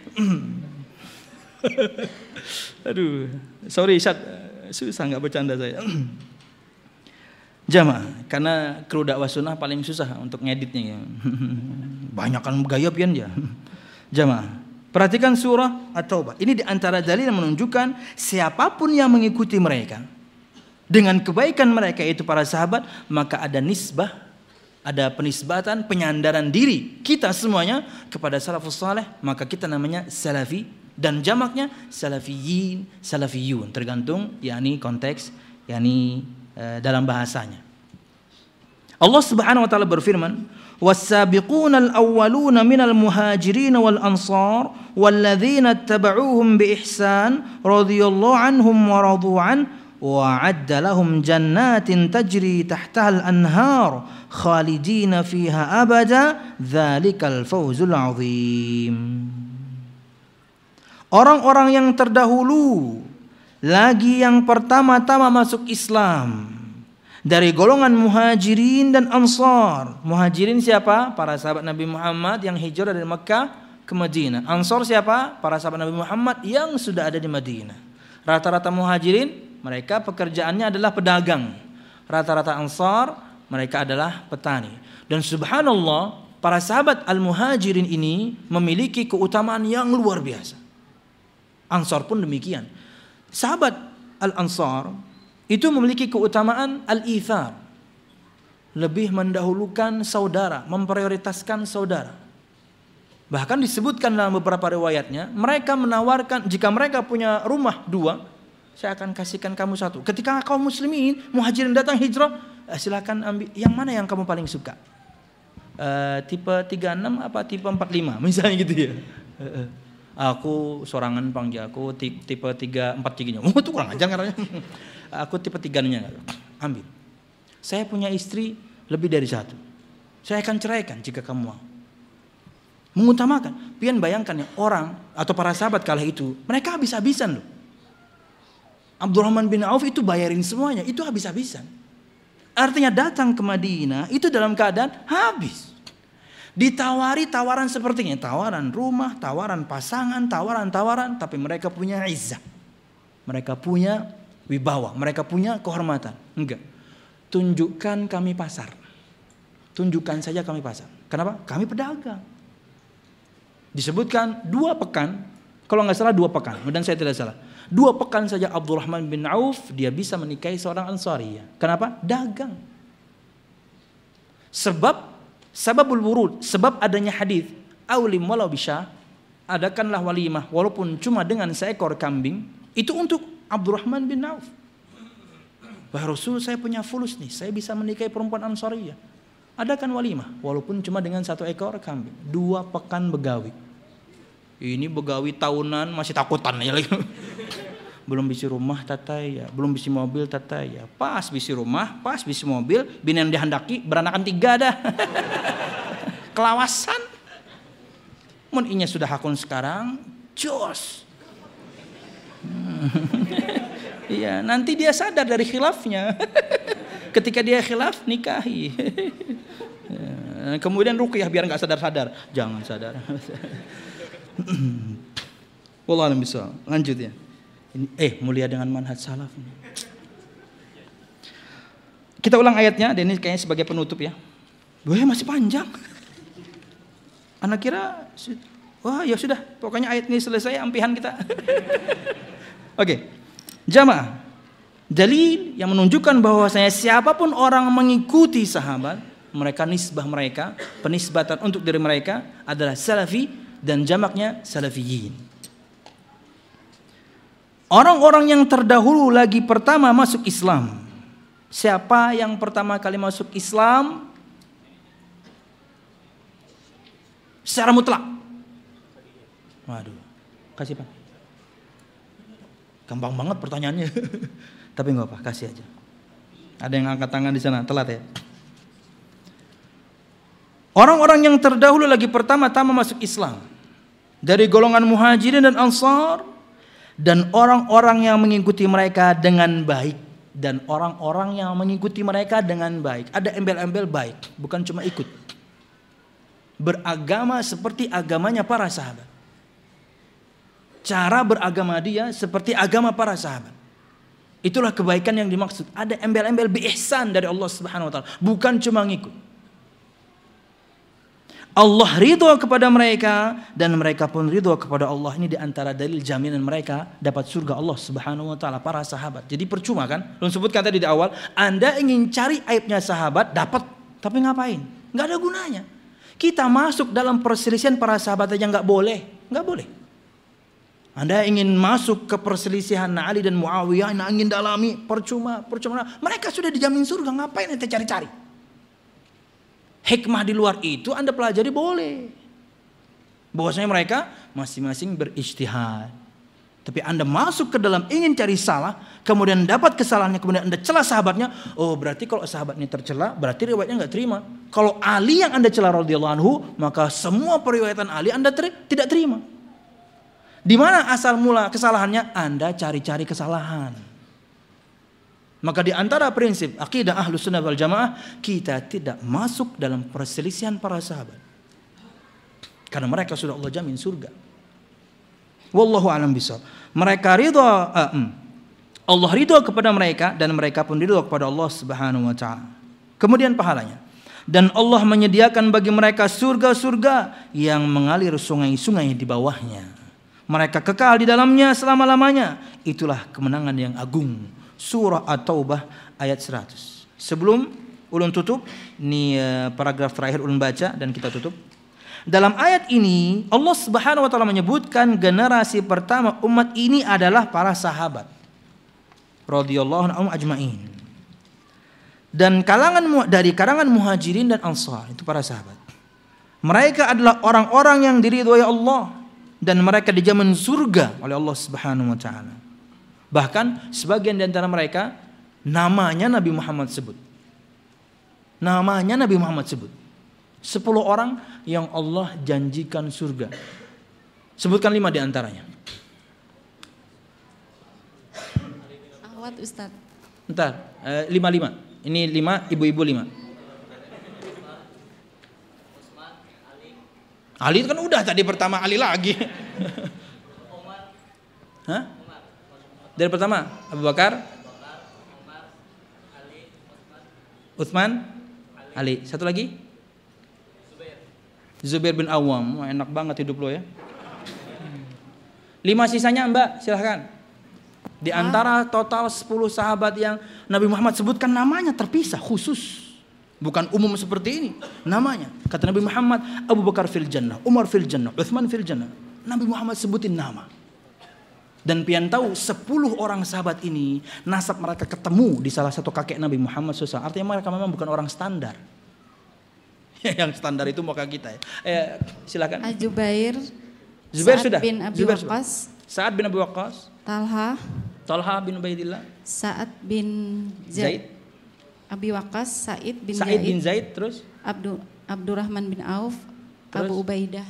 Aduh, sorry Syad, susah nggak bercanda saya. Jamaah, karena kru dakwah sunnah paling susah untuk ngeditnya ya. Banyak kan gaya pian ya. Jamaah, perhatikan surah At-Taubah. Ini diantara dalil yang menunjukkan siapapun yang mengikuti mereka dengan kebaikan mereka itu para sahabat, maka ada nisbah, ada penisbatan, penyandaran diri kita semuanya kepada salafus saleh, maka kita namanya salafi dan jamaknya salafiyin, salafiyun, tergantung yakni konteks, yakni dalam bahasanya. Allah Subhanahu wa taala berfirman, "Was-sabiqunal awwaluna minal muhajirin wal ansar walladzina ittaba'uuhum bi ihsan radhiyallahu anhum wa radu an wa 'adda lahum jannatin tajri tahtaha al-anhar khalidina fiha abada dzalikal fawzul 'adzim." Orang-orang yang terdahulu lagi yang pertama-tama masuk Islam dari golongan muhajirin dan ansar. Muhajirin siapa? Para sahabat Nabi Muhammad yang hijrah dari Mekah ke Madinah. Ansar siapa? Para sahabat Nabi Muhammad yang sudah ada di Madinah. Rata-rata muhajirin mereka pekerjaannya adalah pedagang. Rata-rata ansar mereka adalah petani. Dan subhanallah, para sahabat al-muhajirin ini memiliki keutamaan yang luar biasa. Ansar pun demikian. Sahabat al-ansar itu memiliki keutamaan al-ithar, lebih mendahulukan saudara, memprioritaskan saudara. Bahkan disebutkan dalam beberapa riwayatnya, mereka menawarkan jika mereka punya rumah 2, saya akan kasihkan kamu 1. Ketika kaum muslimin muhajirin datang hijrah, silakan ambil yang mana yang kamu paling suka. Tipe 36 apa tipe 45 misalnya gitu ya. Aku sorangan panggil aku tipe 343-nya. Oh itu kurang aja karena aku tipe 3-nya. Ambil. Saya punya istri lebih dari 1. Saya akan ceraikan jika kamu mau. Mengutamakan. Pian bayangkan ya, orang atau para sahabat kala itu, mereka habis-habisan loh. Abdurrahman bin Auf itu bayarin semuanya, itu habis-habisan. Artinya datang ke Madinah itu dalam keadaan habis. Ditawari tawaran sepertinya, tawaran rumah, tawaran pasangan, tawaran, tapi mereka punya izzah. Mereka punya wibawa, mereka punya kehormatan. Enggak. Tunjukkan kami pasar. Tunjukkan saja kami pasar. Kenapa? Kami pedagang. Disebutkan 2 pekan, kalau nggak salah 2 pekan, dan saya tidak salah. 2 pekan saja Abdurrahman bin Auf dia bisa menikahi seorang Ansariyah. Kenapa? Dagang. Sababul wurud, sebab adanya hadis aulim walau bisyah, adakanlah walimah walaupun cuma dengan seekor kambing, itu untuk Abdurrahman bin Auf. Wahai Rasul, saya punya fulus nih, saya bisa menikahi perempuan Ansariyah. Adakan walimah walaupun cuma dengan 1 ekor kambing. 2 pekan begawi. Ini begawi tahunan masih takutan ya lagi. Belum bisi rumah tatai ya, belum bisi mobil tatai ya. Pas bisi rumah, pas bisi mobil, bini yang dihendaki beranakan 3 dah. Kelawasan. Mun inya sudah hakun sekarang, jos. Iya, nanti dia sadar dari khilafnya. Ketika dia khilaf, nikahi. Kemudian ruqyah biar nggak sadar-sadar. Jangan sadar. Wallah alam bisa. Lanjut ya. Ini, mulia dengan manhaj salaf. Kita ulang ayatnya. Dan ini kayaknya sebagai penutup ya. Wah masih panjang. Anak kira, wah ya sudah. Pokoknya ayat ini selesai ampihan kita. Oke. Jamaah. Dalil yang menunjukkan bahwasanya siapapun orang mengikuti sahabat, mereka nisbah mereka, penisbatan untuk diri mereka adalah salafi. Dan jamaknya salafiyin. Orang-orang yang terdahulu lagi pertama masuk Islam. Siapa yang pertama kali masuk Islam secara mutlak? Waduh, kasih Pak. Gampang banget pertanyaannya. Tapi nggak apa, kasih aja. Ada yang angkat tangan di sana, telat ya. Orang-orang yang terdahulu lagi pertama-tama masuk Islam dari golongan muhajirin dan ansar, dan orang-orang yang mengikuti mereka dengan baik, dan orang-orang yang mengikuti mereka dengan baik. Ada embel-embel baik, bukan cuma ikut. Beragama seperti agamanya para sahabat. Cara beragama dia seperti agama para sahabat. Itulah kebaikan yang dimaksud. Ada embel-embel bi ihsan dari Allah Subhanahu wa taala, bukan cuma ngikut. Allah ridho kepada mereka dan mereka pun ridho kepada Allah. Ini diantara dalil jaminan mereka dapat surga Allah Subhanahu wa taala, para sahabat. Jadi percuma kan? Lu sebutkan tadi di awal, Anda ingin cari aibnya sahabat, dapat, tapi ngapain? Enggak ada gunanya. Kita masuk dalam perselisihan para sahabat aja enggak boleh. Anda ingin masuk ke perselisihan Ali dan Muawiyah, Anda ingin dalami, percuma. Mereka sudah dijamin surga, ngapain ente cari-cari? Hikmah di luar itu Anda pelajari boleh. Bahwasanya mereka masing-masing berijtihad. Tapi Anda masuk ke dalam ingin cari salah, kemudian dapat kesalahannya, kemudian Anda celah sahabatnya. Oh berarti kalau sahabat ini tercela, berarti riwayatnya nggak terima. Kalau Ali yang Anda celah radhiyallahu anhu, maka semua periwayatan Ali Anda tidak terima. Di mana asal mula kesalahannya? Anda cari-cari kesalahan. Maka di antara prinsip akidah Ahlus Sunnah wal Jamaah, kita tidak masuk dalam perselisihan para sahabat. Karena mereka sudah Allah jamin surga. Wallahu a'lam bishawab. Mereka ridha, Allah ridha kepada mereka dan mereka pun ridha kepada Allah Subhanahu wa taala. Kemudian pahalanya. Dan Allah menyediakan bagi mereka surga-surga yang mengalir sungai-sungai di bawahnya. Mereka kekal di dalamnya selama-lamanya. Itulah kemenangan yang agung. Surah At-Taubah ayat 100. Sebelum ulun tutup, ini paragraf terakhir ulun baca dan kita tutup. Dalam ayat ini Allah Subhanahu wa taala menyebutkan generasi pertama umat ini adalah para sahabat radhiyallahu anhum ajmain. Dan dari kalangan Muhajirin dan Ansar, itu para sahabat. Mereka adalah orang-orang yang diridhoi Allah dan mereka dijamin surga oleh Allah Subhanahu wa taala. Bahkan sebagian di antara mereka namanya Nabi Muhammad sebut. Namanya Nabi Muhammad sebut. 10 orang yang Allah janjikan surga. Sebutkan 5 di antaranya. Ahwat Ustaz. Bentar, 5. Ini 5, ibu-ibu 5. Ali itu kan udah tadi pertama, Ali lagi. Hah? Dari pertama, Abu Bakar, Utsman, Ali. Satu lagi? Zubair bin Awam. Wah, enak banget hidup lo ya. 5 sisanya Mbak, silahkan. Di antara total 10 sahabat yang Nabi Muhammad sebutkan namanya terpisah, khusus. Bukan umum seperti ini. Namanya. Kata Nabi Muhammad, Abu Bakar fil jannah, Umar fil jannah, Utsman fil jannah. Nabi Muhammad sebutin nama. Dan pian tahu 10 orang sahabat ini nasab mereka ketemu di salah satu kakek Nabi Muhammad SAW. Artinya mereka memang bukan orang standar. Yang standar itu muka kita ya. Silakan. Zubair sudah. Bin Abi Waqqas. Sa'ad bin Abi Waqqas. Talha bin Ubaidillah. Sa'ad bin Zaid. Abi Waqqas, Sa'id bin Zaid, terus Abdurrahman bin Auf, terus? Abu Ubaidah.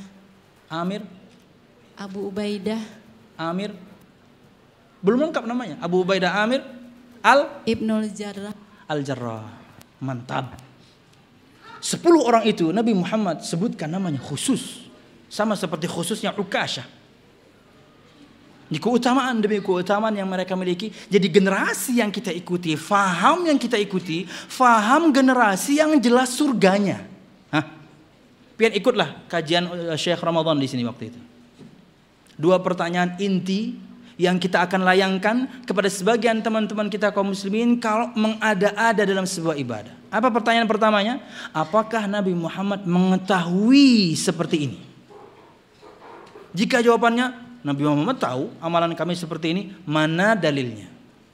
Amir. Belum lengkap namanya. Abu Ubaidah Amir Ibnul Jarrah. Al-Jarrah. Mantap. 10 orang itu Nabi Muhammad sebutkan namanya khusus. Sama seperti khususnya Ukasyah. Ini keutamaan demi keutamaan yang mereka miliki. Jadi generasi yang kita ikuti, faham yang kita ikuti, faham generasi yang jelas surganya. Pian ikutlah kajian Syekh Ramadan di sini waktu itu. 2 pertanyaan inti yang kita akan layangkan kepada sebagian teman-teman kita kaum muslimin kalau mengada-ada dalam sebuah ibadah. Apa pertanyaan pertamanya? Apakah Nabi Muhammad mengetahui seperti ini? Jika jawabannya Nabi Muhammad tahu amalan kami seperti ini, mana dalilnya?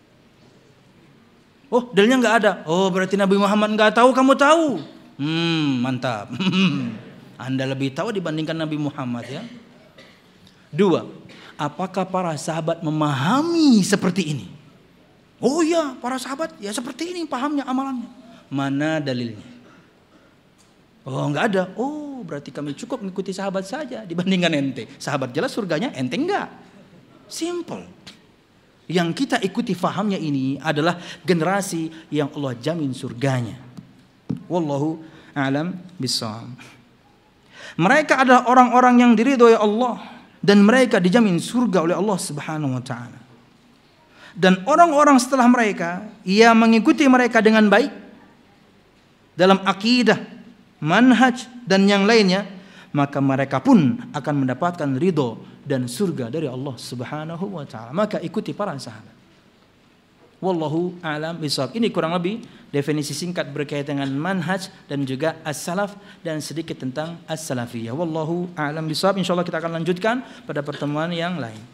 Oh, dalilnya nggak ada. Oh, berarti Nabi Muhammad nggak tahu, kamu tahu. Mantap. Anda lebih tahu dibandingkan Nabi Muhammad ya. 2. Apakah para sahabat memahami seperti ini? Oh iya, para sahabat ya seperti ini pahamnya amalannya. Mana dalilnya? Oh nggak ada. Oh berarti kami cukup mengikuti sahabat saja dibandingkan ente. Sahabat jelas surganya, ente enggak. Simple. Yang kita ikuti fahamnya ini adalah generasi yang Allah jamin surganya. Wallahu a'lam bishawab. Mereka adalah orang-orang yang diridhoi Allah dan mereka dijamin surga oleh Allah Subhanahu wa taala. Dan orang-orang setelah mereka ia mengikuti mereka dengan baik dalam akidah, manhaj dan yang lainnya, maka mereka pun akan mendapatkan ridho dan surga dari Allah Subhanahu wa taala. Maka ikuti para sahabat. Wallahu a'lam bishawab. Ini kurang lebih definisi singkat berkaitan dengan manhaj dan juga as-salaf dan sedikit tentang as-salafiyah. Wallahu a'lam bishawab. Insyaallah kita akan lanjutkan pada pertemuan yang lain.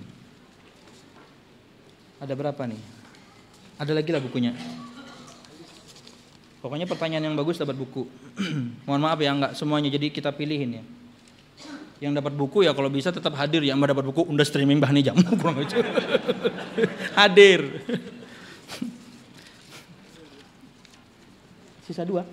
Ada berapa nih? Ada lagi lah bukunya. Pokoknya pertanyaan yang bagus dapat buku. Mohon maaf ya enggak semuanya, jadi kita pilihin ya. Yang dapat buku ya kalau bisa tetap hadir ya. Mbak dapat buku udah streaming bahani jam kurang lucu. Hadir. Sisa 2.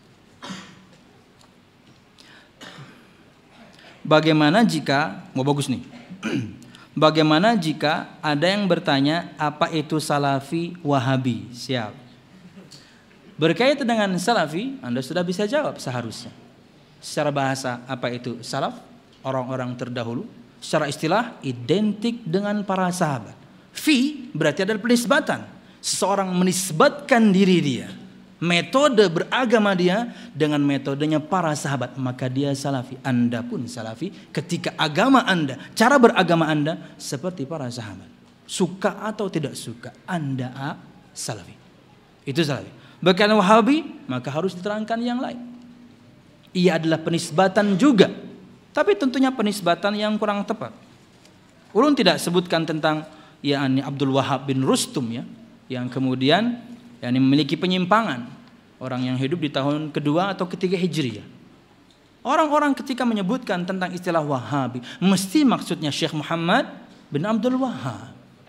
Bagaimana jika, mau bagus nih. Bagaimana jika ada yang bertanya apa itu salafi wahabi? Siap. Berkaitan dengan salafi, Anda sudah bisa jawab seharusnya. Secara bahasa apa itu salaf? Orang-orang terdahulu. Secara istilah identik dengan para sahabat. Fi berarti adalah penisbatan. Seseorang menisbatkan diri dia, metode beragama dia dengan metodenya para sahabat, maka dia salafi. Anda pun salafi ketika agama Anda, cara beragama Anda seperti para sahabat. Suka atau tidak suka, Anda salafi. Itu salafi. Bukan wahabi, maka harus diterangkan yang lain. Ia adalah penisbatan juga Tapi tentunya penisbatan yang kurang tepat. Ulun tidak sebutkan tentang yakni Abdul Wahab bin Rustum ya, yang kemudian yakni memiliki penyimpangan, orang yang hidup di tahun kedua atau ketiga Hijriah. Orang-orang ketika menyebutkan tentang istilah Wahabi, mesti maksudnya Syekh Muhammad bin Abdul Wahab.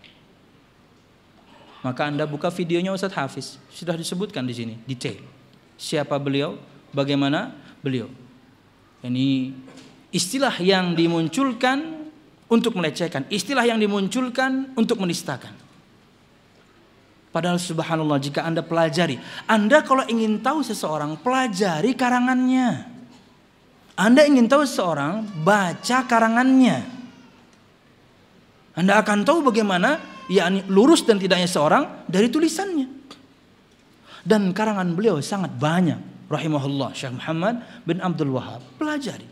Maka Anda buka videonya Ustadz Hafiz, sudah disebutkan di sini detail. Siapa beliau, bagaimana beliau. Ini istilah yang dimunculkan untuk melecehkan, istilah yang dimunculkan untuk menistakan. Padahal subhanallah, jika Anda pelajari, Anda kalau ingin tahu seseorang, pelajari karangannya. Anda ingin tahu seseorang, baca karangannya. Anda akan tahu bagaimana yakni lurus dan tidaknya seorang dari tulisannya. Dan karangan beliau sangat banyak. Rahimahullah, Syekh Muhammad bin Abdul Wahab. Pelajari.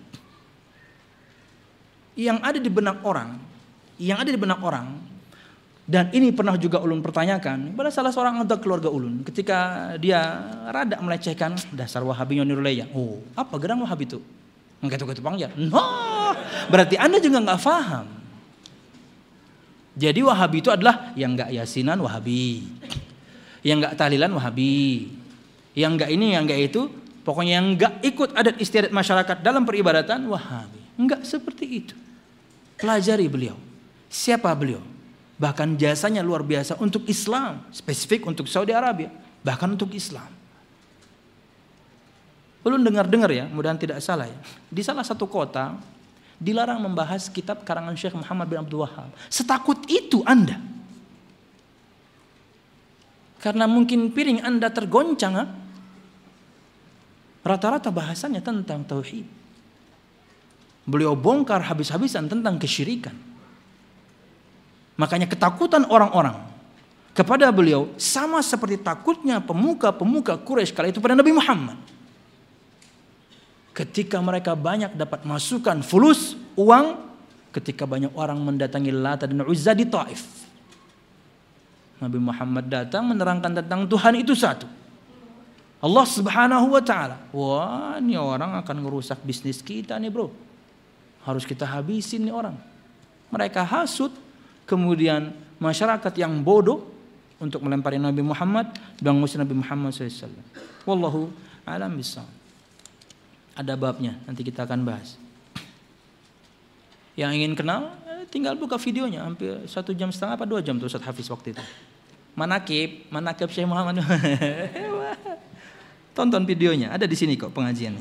Yang ada di benak orang, dan ini pernah juga ulun pertanyakan pada salah seorang anggota keluarga ulun ketika dia rada melecehkan dasar Wahabi Nyoniruleya. Oh, apa gerang Wahabi itu? Ngketu-ketu panggil. Nah, berarti Anda juga nggak paham. Jadi Wahabi itu adalah yang nggak yasinan Wahabi, yang nggak tahlilan Wahabi, yang nggak ini, yang nggak itu, pokoknya yang nggak ikut adat istiadat masyarakat dalam peribadatan Wahabi. Enggak seperti itu. Pelajari beliau. Siapa beliau? Bahkan jasanya luar biasa untuk Islam, spesifik untuk Saudi Arabia, bahkan untuk Islam. Belum dengar-dengar ya, mudah-mudahan tidak salah ya. Di salah satu kota dilarang membahas kitab karangan Syekh Muhammad bin Abdul Wahab. Setakut itu Anda. Karena mungkin piring Anda tergoncang. Ha? Rata-rata bahasanya tentang tauhid. Beliau bongkar habis-habisan tentang kesyirikan. Makanya ketakutan orang-orang kepada beliau sama seperti takutnya pemuka-pemuka Quraisy kala itu pada Nabi Muhammad. Ketika mereka banyak dapat masukan fulus, uang, ketika banyak orang mendatangi Lata dan Uzza di Taif. Nabi Muhammad datang menerangkan tentang Tuhan itu satu. Allah Subhanahu wa taala. Wah, ini orang akan ngerusak bisnis kita nih, Bro. Harus kita habisin nih orang. Mereka hasut, kemudian masyarakat yang bodoh untuk melempari Nabi Muhammad dan mengusir Nabi Muhammad SAW. Wallahu a'lam bishawab. Ada babnya, nanti kita akan bahas. Yang ingin kenal, tinggal buka videonya. Hampir 1,5 jam apa 2 jam tuh Ustadz Hafiz waktu itu. Manakib Syekh Muhammad. Tonton videonya, ada di sini kok pengajiannya.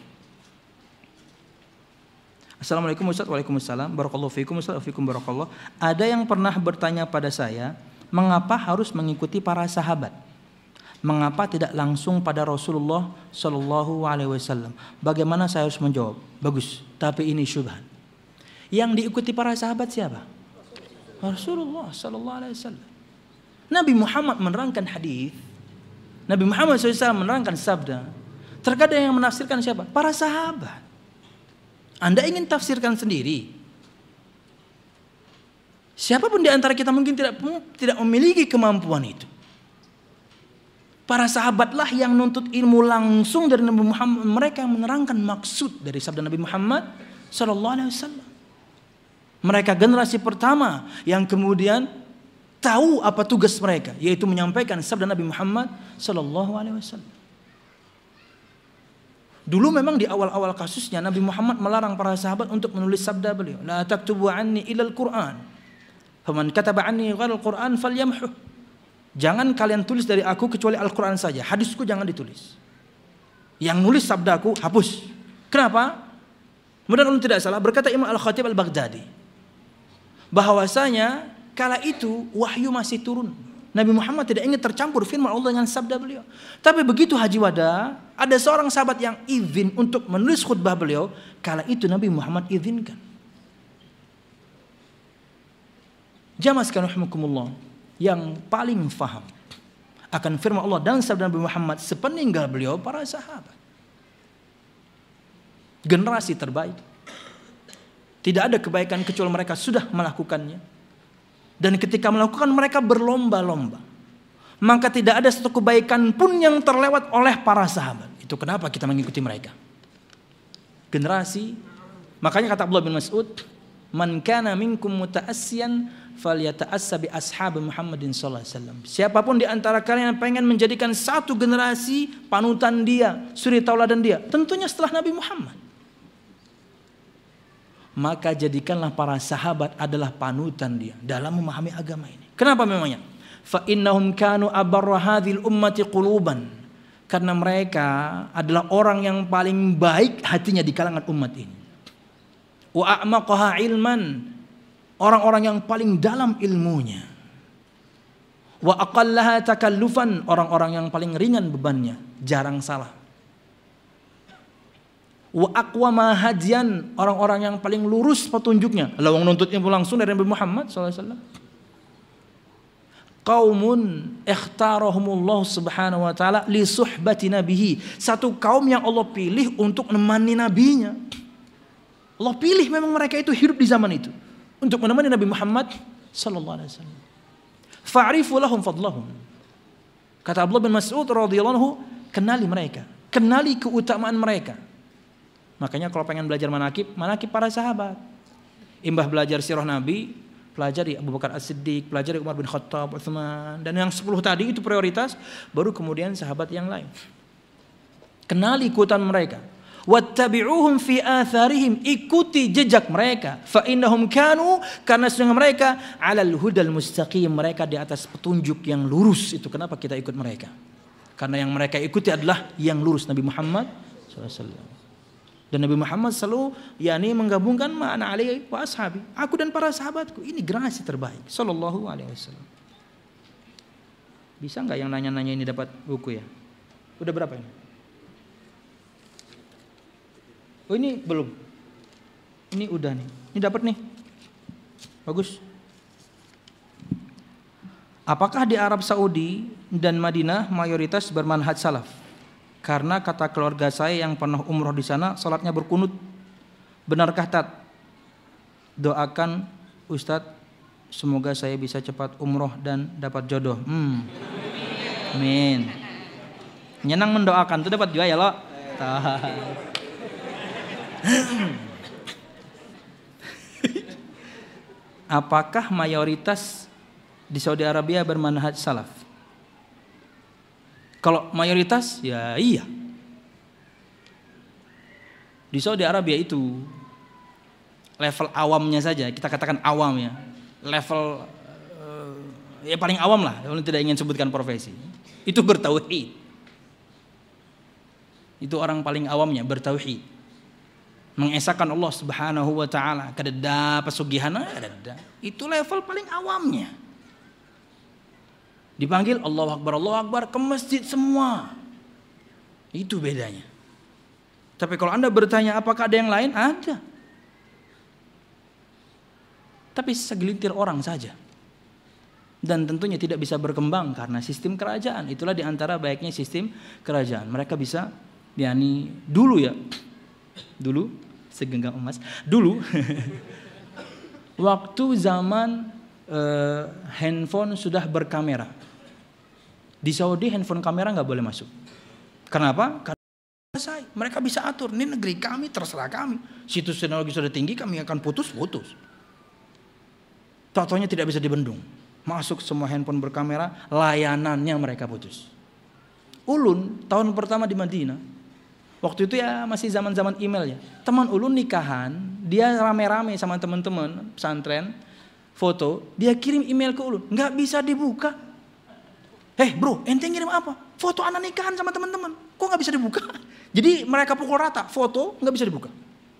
Assalamualaikum Ustadz. Waalaikumsalam. Barakallahu fiikum Ustadz. Fiikum barakallah. Ada yang pernah bertanya pada saya, mengapa harus mengikuti para sahabat? Mengapa tidak langsung pada Rasulullah Shallallahu Alaihi Wasallam? Bagaimana saya harus menjawab? Bagus, tapi ini syubhat. Yang diikuti para sahabat siapa? Rasulullah Shallallahu Alaihi Wasallam. Nabi Muhammad menerangkan hadis. Nabi Muhammad SAW menerangkan sabda. Terkadang yang menafsirkan siapa? Para sahabat. Anda ingin tafsirkan sendiri? Siapapun di antara kita mungkin tidak memiliki kemampuan itu. Para sahabatlah yang nuntut ilmu langsung dari Nabi Muhammad. Mereka yang menerangkan maksud dari sabda Nabi Muhammad Sallallahu Alaihi Wasallam. Mereka generasi pertama yang kemudian tahu apa tugas mereka, yaitu menyampaikan sabda Nabi Muhammad Sallallahu Alaihi Wasallam. Dulu memang di awal-awal kasusnya Nabi Muhammad melarang para sahabat untuk menulis sabda beliau. La taktubu anni ilal Qur'an. Faman kataba anni ghairal Qur'an falyamhu. Jangan kalian tulis dari aku kecuali Al-Quran saja. Hadisku jangan ditulis. Yang nulis sabdaku hapus. Kenapa? Mudah-mudahan tidak salah. Berkata Imam Al-Khatib Al-Baghdadi, bahwasanya kala itu wahyu masih turun. Nabi Muhammad tidak ingin tercampur firman Allah dengan sabda beliau. Tapi begitu Haji Wada, ada seorang sahabat yang izin untuk menulis khutbah beliau. Kala itu Nabi Muhammad izinkan. Jamaah sekalian rahimakumullah, yang paling faham akan firman Allah dan sabda Nabi Muhammad sepeninggal beliau para sahabat. Generasi terbaik. Tidak ada kebaikan kecuali mereka sudah melakukannya. Dan ketika melakukan mereka berlomba-lomba. Maka tidak ada satu kebaikan pun yang terlewat oleh para sahabat. Itu kenapa kita mengikuti mereka. Generasi Makanya kata Abdullah bin Mas'ud, "Man kana minkum muta'assiyan falyata'assa bi ashabi Muhammadin sallallahu alaihi wasallam." Siapapun di antara kalian yang pengen menjadikan satu generasi panutan dia, suri tauladan dia, tentunya setelah Nabi Muhammad, maka jadikanlah para sahabat adalah panutan dia dalam memahami agama ini. Kenapa memangnya? Fa innahum kanu abarra hadhil ummati quluban. Karena mereka adalah orang yang paling baik hatinya di kalangan umat ini. Wa a'maqaha ilman, orang-orang yang paling dalam ilmunya. Wa aqallaha takallufan, orang-orang yang paling ringan bebannya, jarang salah. Wa aqwama hadiyan, orang-orang yang paling lurus petunjuknya. Lawang nuntut ilmu langsung dari Nabi Muhammad SAW. Qaumun ikhtarahumullah subhanahu wa ta'ala li suhbati nabihi, satu kaum yang Allah pilih untuk menemani nabinya. Allah pilih memang mereka itu hidup di zaman itu untuk menemani Nabi Muhammad sallallahu alaihi wasallam. Fa'rifu lahum fadlahum. Kata Abdullah bin Mas'ud radhiyallahu anhu, kenali mereka, kenali keutamaan mereka. Makanya kalau pengen belajar manakib para sahabat. Imbah belajar sirah Nabi, pelajari Abu Bakar As-Siddiq, pelajari Umar bin Khattab, Utsman, dan yang 10 tadi itu prioritas, baru kemudian sahabat yang lain. Kenali keutamaan mereka. Wattabi'uhum fi atharihim, ikuti jejak mereka. Fa innahum kanu, karena sedang mereka alal hudal mustaqim, mereka di atas petunjuk yang lurus. Itu kenapa kita ikut mereka. Karena yang mereka ikuti adalah yang lurus, Nabi Muhammad SAW. Dan Nabi Muhammad selalu menggabungkan ma'ana alaihi wa ashabi, aku dan para sahabatku, ini generasi terbaik sallallahu alaihi wasallam. Bisa enggak yang nanya-nanya ini dapat buku ya? Udah berapa ini? Oh ini belum. Ini udah nih. Ini dapat nih. Bagus. Apakah di Arab Saudi dan Madinah mayoritas bermanhaj salaf? Karena kata keluarga saya yang pernah umroh di sana, salatnya berkunut. Benarkah Tat? Doakan Ustadz, semoga saya bisa cepat umroh dan dapat jodoh. Amin. Nyenang mendoakan, itu dapat juga ya lo. Apakah mayoritas di Saudi Arabia bermanhaj salaf? Kalau mayoritas, ya iya. Di Saudi Arabia itu level awamnya saja, kita katakan awam ya, level ya paling awam lah, kalau tidak ingin sebutkan profesi, itu bertauhid. Itu orang paling awamnya bertauhid, mengesahkan Allah Subhanahu wa taala, kadeda pesugihan kadeda. Itu level paling awamnya. Dipanggil Allahu Akbar ke masjid semua. Itu bedanya. Tapi kalau Anda bertanya apakah ada yang lain? Ada. Tapi segelintir orang saja. Dan tentunya tidak bisa berkembang karena sistem kerajaan. Itulah diantara baiknya sistem kerajaan. Mereka bisa dulu ya. Dulu segenggam emas. Dulu waktu zaman handphone sudah berkamera. Di Saudi handphone kamera nggak boleh masuk. Kenapa? Karena mereka bisa atur. Ini negeri kami, terserah kami. Situs teknologi sudah tinggi, kami akan putus. Tau-taunya tidak bisa dibendung. Masuk semua handphone berkamera, layanannya mereka putus. Ulun tahun pertama di Madinah, waktu itu ya masih zaman-zaman email ya. Teman ulun nikahan, dia rame-rame sama teman-teman pesantren, foto, dia kirim email ke ulun, nggak bisa dibuka. Bro, ente ngirim apa? Foto anak nikahan sama teman-teman, kok nggak bisa dibuka? Jadi mereka pukul rata, foto nggak bisa dibuka.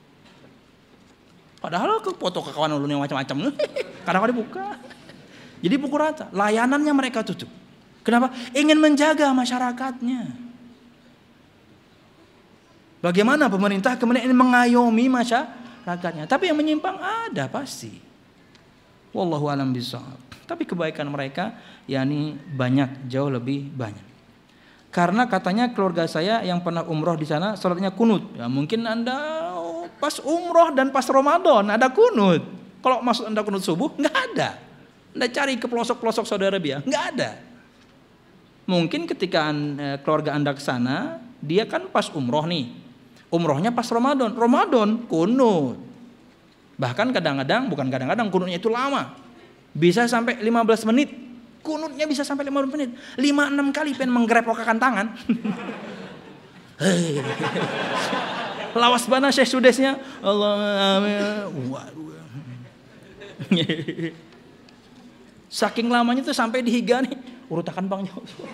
Padahal foto ke kawan ulun yang macam-macam, kadang-kadang dibuka. Jadi pukul rata, layanannya mereka tutup. Kenapa? Ingin menjaga masyarakatnya. Bagaimana pemerintah kemudian ingin mengayomi masyarakatnya? Tapi yang menyimpang ada pasti. Wallahu a'lam bishawab. Tapi kebaikan mereka banyak, jauh lebih banyak. Karena katanya keluarga saya yang pernah umroh di sana salatnya kunut. Ya mungkin Anda pas umroh dan pas Ramadan ada kunut. Kalau maksud Anda kunut subuh, nggak ada. Anda cari ke pelosok-pelosok Saudi Arabia, nggak ada. Mungkin ketika keluarga Anda ke sana, dia kan pas umroh nih. Umrohnya pas Ramadan kunut. Bahkan kadang-kadang, bukan kadang-kadang, kunutnya itu lama. Bisa sampai 15 menit. Kunutnya bisa sampai 15 menit. 5-6 kali pengen menggerepokkan tangan. Lawas bana Syekh Sudesnya. Allah amin. Waduh. Saking lamanya tuh sampai dihiga nih. Urutakan Bang.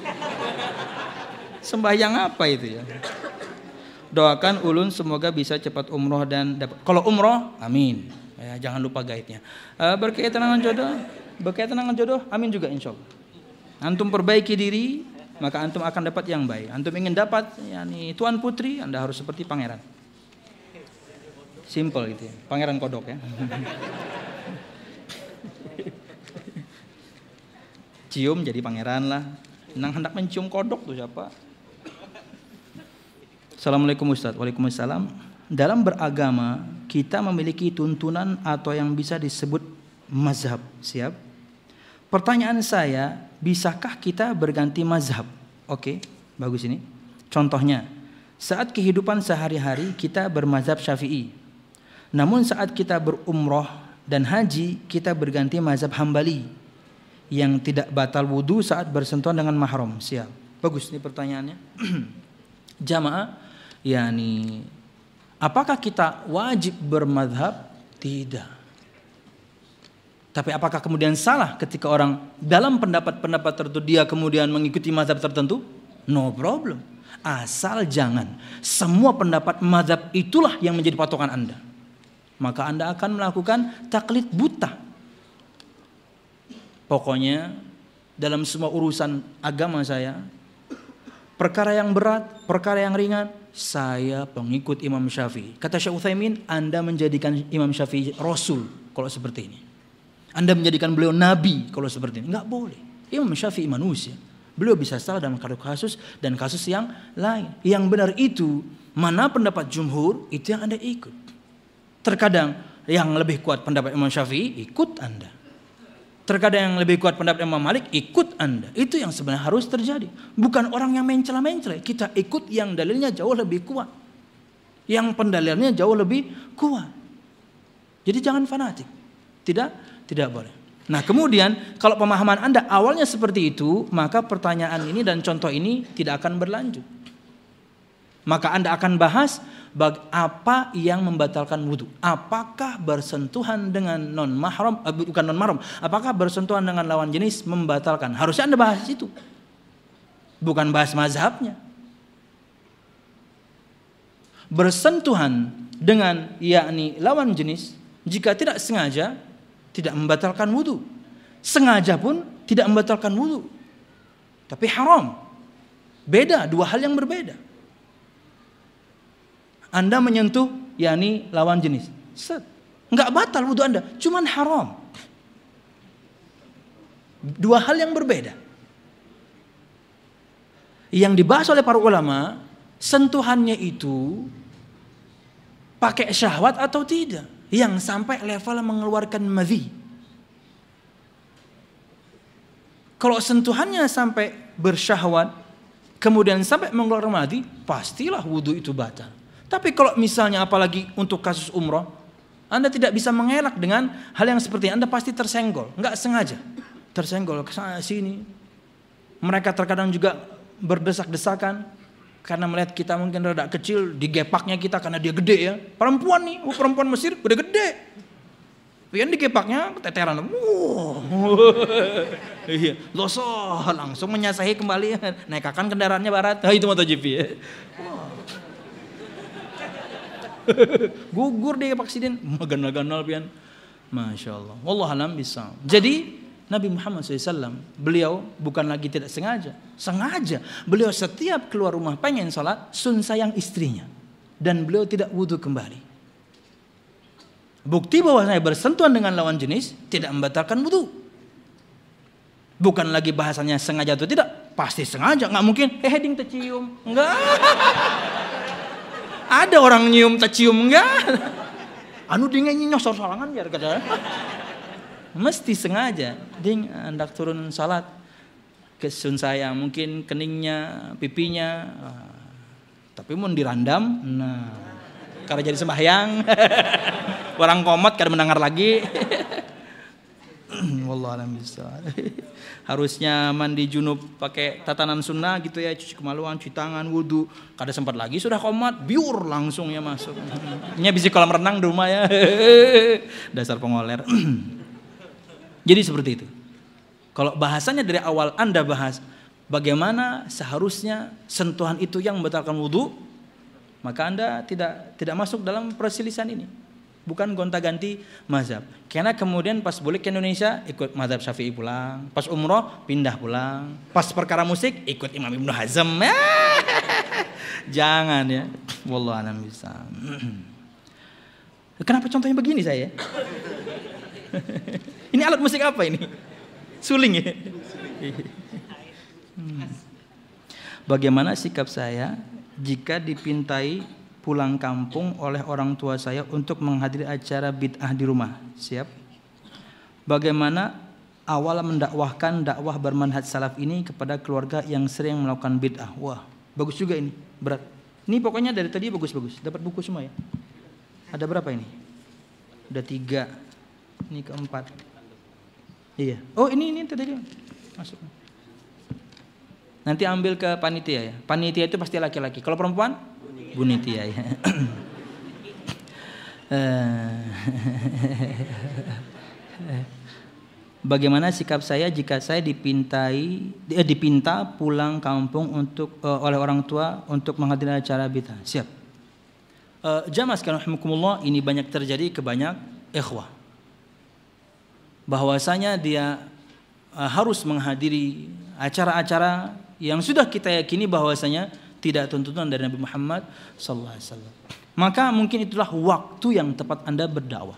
Sembahyang apa itu ya? Doakan ulun semoga bisa cepat umroh dan dapat. Kalau umroh, amin. Ya, jangan lupa gaibnya. Berkaitan dengan jodoh, amin juga insya Allah. Antum perbaiki diri, maka antum akan dapat yang baik. Antum ingin dapat, yakni tuan putri, Anda harus seperti pangeran. Simple gitu ya, pangeran kodok ya. Cium jadi pangeran lah. Nang hendak mencium kodok tuh siapa? Assalamualaikum Ustaz. Waalaikumsalam. Dalam beragama kita memiliki tuntunan atau yang bisa disebut mazhab. Siap? Pertanyaan saya, bisakah kita berganti mazhab? Oke, bagus ini. Contohnya, saat kehidupan sehari-hari kita bermazhab Syafi'i. Namun saat kita berumroh dan haji kita berganti mazhab Hambali yang tidak batal wudu saat bersentuhan dengan mahram. Siap. Bagus nih pertanyaannya. Jamaah, yakni apakah kita wajib bermadhab? Tidak. Tapi apakah kemudian salah ketika orang dalam pendapat-pendapat tertentu dia kemudian mengikuti mazhab tertentu? No problem. Asal jangan semua pendapat mazhab itulah yang menjadi patokan Anda. Maka Anda akan melakukan taklid buta. Pokoknya dalam semua urusan agama saya, perkara yang berat, perkara yang ringan, saya pengikut Imam Syafi'i. Kata Syekh Utsaimin, Anda menjadikan Imam Syafi'i Rasul kalau seperti ini. Anda menjadikan beliau Nabi kalau seperti ini. Enggak boleh. Imam Syafi'i manusia. Beliau bisa salah dalam kasus dan kasus yang lain. Yang benar itu, mana pendapat jumhur, itu yang Anda ikut. Terkadang yang lebih kuat pendapat Imam Syafi'i, ikut Anda. Terkadang yang lebih kuat pendapat Imam Malik, ikut Anda. Itu yang sebenarnya harus terjadi. Bukan orang yang mencela-mencela. Kita ikut yang dalilnya jauh lebih kuat. Yang pendalilnya jauh lebih kuat. Jadi jangan fanatik. Tidak boleh. Nah kemudian kalau pemahaman Anda awalnya seperti itu, maka pertanyaan ini dan contoh ini tidak akan berlanjut. Maka Anda akan bahas apa yang membatalkan wudu. Apakah bersentuhan dengan non-mahram, bukan non-mahram, apakah bersentuhan dengan lawan jenis membatalkan? Harusnya Anda bahas itu. Bukan bahas mazhabnya. Bersentuhan dengan yakni lawan jenis jika tidak sengaja tidak membatalkan wudu. Sengaja pun tidak membatalkan wudu. Tapi haram. Beda, dua hal yang berbeda. Anda menyentuh yakni lawan jenis. Enggak batal wudu Anda, cuman haram. Dua hal yang berbeda. Yang dibahas oleh para ulama, sentuhannya itu pakai syahwat atau tidak, yang sampai level mengeluarkan madhi. Kalau sentuhannya sampai bersyahwat, kemudian sampai mengeluarkan madhi, pastilah wudu itu batal. Tapi kalau misalnya apalagi untuk kasus umroh, Anda tidak bisa mengelak dengan hal yang seperti ini. Anda pasti tersenggol, nggak sengaja tersenggol ke sana sini. Mereka terkadang juga berdesak-desakan karena melihat kita mungkin rada kecil, digepaknya kita karena dia gede ya. Perempuan nih, perempuan Mesir gede-gede. Pian digepaknya keteteran. Iya, losoh langsung menyasahi kembali, naikkan kendaraannya barat. Nah, itu MotoGP ya. Gugur dia vaksinin, ganal-ganal pian. Masya Allah. Wallahu a'lam bishawab. Jadi Nabi Muhammad SAW, beliau bukan lagi tidak sengaja. Sengaja. Beliau setiap keluar rumah pengen sholat, sun sayang istrinya. Dan beliau tidak wudu kembali. Bukti bahwa saya bersentuhan dengan lawan jenis tidak membatalkan wudu. Bukan lagi bahasanya sengaja atau tidak. Pasti sengaja. Nggak mungkin, ding tercium. Enggak. Ada orang nyium tercium enggak? Anu dingin nyosor sorangan biar kata. Mesti sengaja. Ding hendak turun salat ke sun saya, mungkin keningnya, pipinya. Tapi mau dirandam, nah karena jadi sembahyang. Orang komat kada mendengar lagi. Wallahualam bishawab. Harusnya mandi junub pakai tatanan sunnah gitu ya, cuci kemaluan, cuci tangan, wudu. Kada sempat lagi sudah komat, biur langsung ya masuk. Nya bisa kolam renang di rumah ya. Dasar pengoler. Jadi seperti itu. Kalau bahasanya dari awal Anda bahas bagaimana seharusnya sentuhan itu yang membatalkan wudu, maka Anda tidak masuk dalam perselisihan ini. Bukan gonta-ganti mazhab. Karena kemudian pas balik ke Indonesia ikut mazhab Syafi'i pulang, pas umroh pindah pulang, pas perkara musik ikut Imam Ibnu Hazm. Jangan ya. Wallahu a'lam bishawab. Kenapa contohnya begini saya? Ini alat musik apa ini? Suling ya. Bagaimana sikap saya jika dipintai pulang kampung oleh orang tua saya untuk menghadiri acara bid'ah di rumah? Siap. Bagaimana awal mendakwahkan dakwah bermanhaj salaf ini kepada keluarga yang sering melakukan bid'ah? Wah, bagus juga ini. Berat. Ini pokoknya dari tadi bagus-bagus. Dapat buku semua ya. Ada berapa ini? Udah 3. Ini keempat. Iya. Oh, ini tadi masuk. Nanti ambil ke panitia ya. Panitia itu pasti laki-laki. Kalau perempuan? Bunitia ya. Bagaimana sikap saya jika saya dipinta pulang kampung oleh orang tua untuk menghadiri acara bid'ah? Siap. Jamaah sekalian rahimakumullah, ini banyak terjadi ke banyak ikhwah. Bahwasanya dia harus menghadiri acara-acara yang sudah kita yakini bahwasanya tidak tuntutan dari Nabi Muhammad sallallahu alaihi wasallam. Maka mungkin itulah waktu yang tepat Anda berdakwah.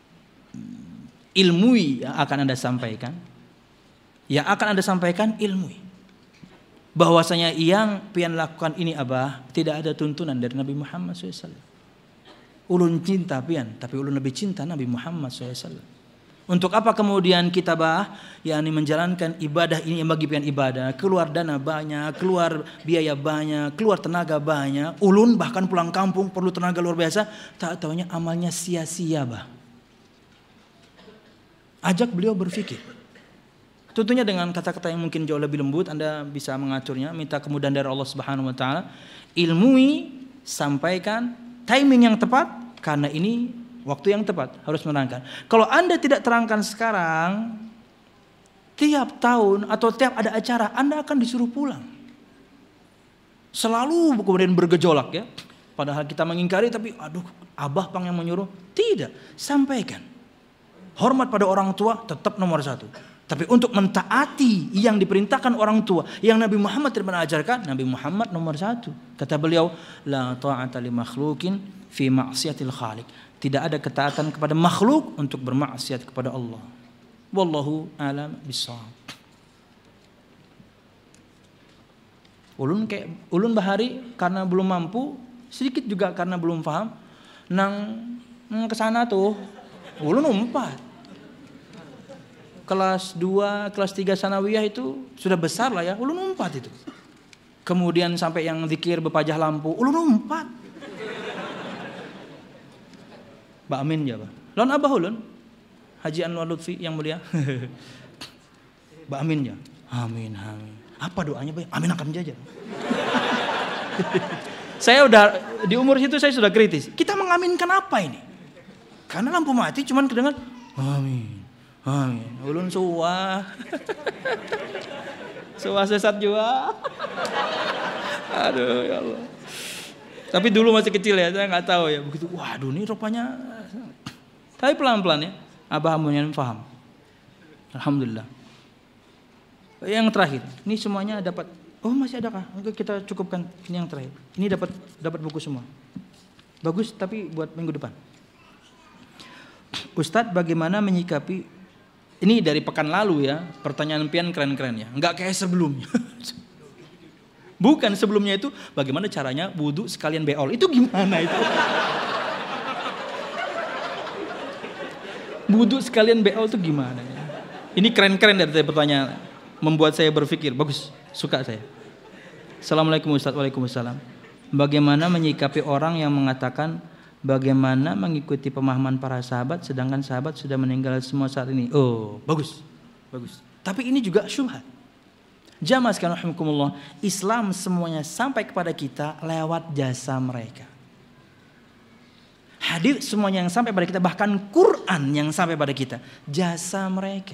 Ilmui yang akan Anda sampaikan. Yang akan Anda sampaikan ilmui. Bahwasanya yang pian lakukan ini abah tidak ada tuntunan dari Nabi Muhammad SAW. Ulun cinta pian, tapi ulun lebih cinta Nabi Muhammad SAW. Untuk apa kemudian kita yakni menjalankan ibadah ini yang bagi pian ibadah, keluar dana banyak, keluar biaya banyak, keluar tenaga banyak, ulun bahkan pulang kampung perlu tenaga luar biasa, tak taunya amalnya sia-sia bah. Ajak beliau berpikir. Tentunya dengan kata-kata yang mungkin jauh lebih lembut, Anda bisa mengaturnya, minta kemudahan dari Allah Subhanahu wa taala, ilmui, sampaikan timing yang tepat karena ini waktu yang tepat harus menerangkan. Kalau Anda tidak terangkan sekarang, tiap tahun atau tiap ada acara Anda akan disuruh pulang. Selalu kemudian bergejolak ya. Padahal kita mengingkari tapi aduh abah pang yang menyuruh. Tidak, sampaikan. Hormat pada orang tua tetap nomor 1. Tapi untuk mentaati yang diperintahkan orang tua, yang Nabi Muhammad tidak pernah ajarkan, Nabi Muhammad nomor 1. Kata beliau, la ta'ata li makhlukin fi ma'siyatil khaliq. Tidak ada ketaatan kepada makhluk untuk bermaksiat kepada Allah. Wallahu a'lam bishawab. Ulun bahari karena belum mampu, sedikit juga karena belum paham. Nang kesana tuh, ulun 4. Kelas 2, kelas 3 sanawiyah itu sudah besar lah ya, ulun 4 itu. Kemudian sampai yang zikir bepajah lampu, ulun 4. Mbak Amin ya Pak. Lawan abah ulun Haji Anwar Lutfi yang mulia. Mbak Amin ya. Amin amin. Apa doanya Pak? Amin akan menjajah. Saya udah di umur situ saya sudah kritis. Kita mengaminkan apa ini? Karena lampu mati cuman kedengar amin. Amin. Ulun suah. Suah sesat juga. Aduh ya Allah. Tapi dulu masih kecil ya, saya nggak tahu ya. Begitu, waduh ini rupanya. Tapi pelan-pelan ya, abah amunyan paham. Alhamdulillah. Yang terakhir, ini semuanya dapat. Oh masih adakah? Oke, kita cukupkan ini yang terakhir. Ini dapat buku semua. Bagus, tapi buat minggu depan. Ustadz, bagaimana menyikapi? Ini dari pekan lalu ya. Pertanyaan pian keren-keren ya. Nggak kayak sebelumnya. Bukan sebelumnya itu bagaimana caranya wudu sekalian beol. Itu gimana itu? Wudu sekalian beol itu gimana? Ini keren-keren dari pertanyaan. Membuat saya berpikir. Bagus, suka saya. Assalamualaikum Ustaz. Waalaikumsalam. Bagaimana menyikapi orang yang mengatakan bagaimana mengikuti pemahaman para sahabat sedangkan sahabat sudah meninggal semua saat ini. Oh, bagus. Tapi ini juga syubhat. Jamaah sekalian rahimakumullah, Islam semuanya sampai kepada kita lewat jasa mereka. Hadis semuanya yang sampai pada kita, bahkan Quran yang sampai pada kita, jasa mereka.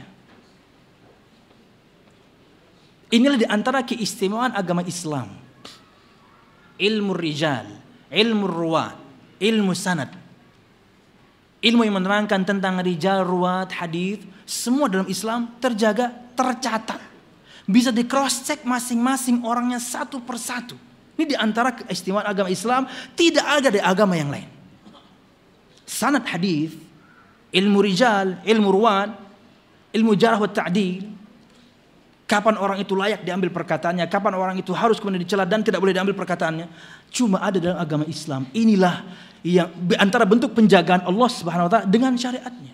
Inilah di antara keistimewaan agama Islam. Ilmu rijal, ilmu ruwat, ilmu sanad. Ilmu yang menerangkan tentang rijal, ruwat, hadis, semua dalam Islam terjaga, tercatat. Bisa di cross check masing-masing orangnya satu persatu. Ini di antara keistimewaan agama Islam, tidak ada di agama yang lain. Sanad hadis, ilmu rijal, ilmu ruwat, ilmu jarh wa ta'dil. Kapan orang itu layak diambil perkataannya, kapan orang itu harus kemudian dicela dan tidak boleh diambil perkataannya, cuma ada dalam agama Islam. Inilah yang antara bentuk penjagaan Allah Subhanahu wa taala dengan syariatnya.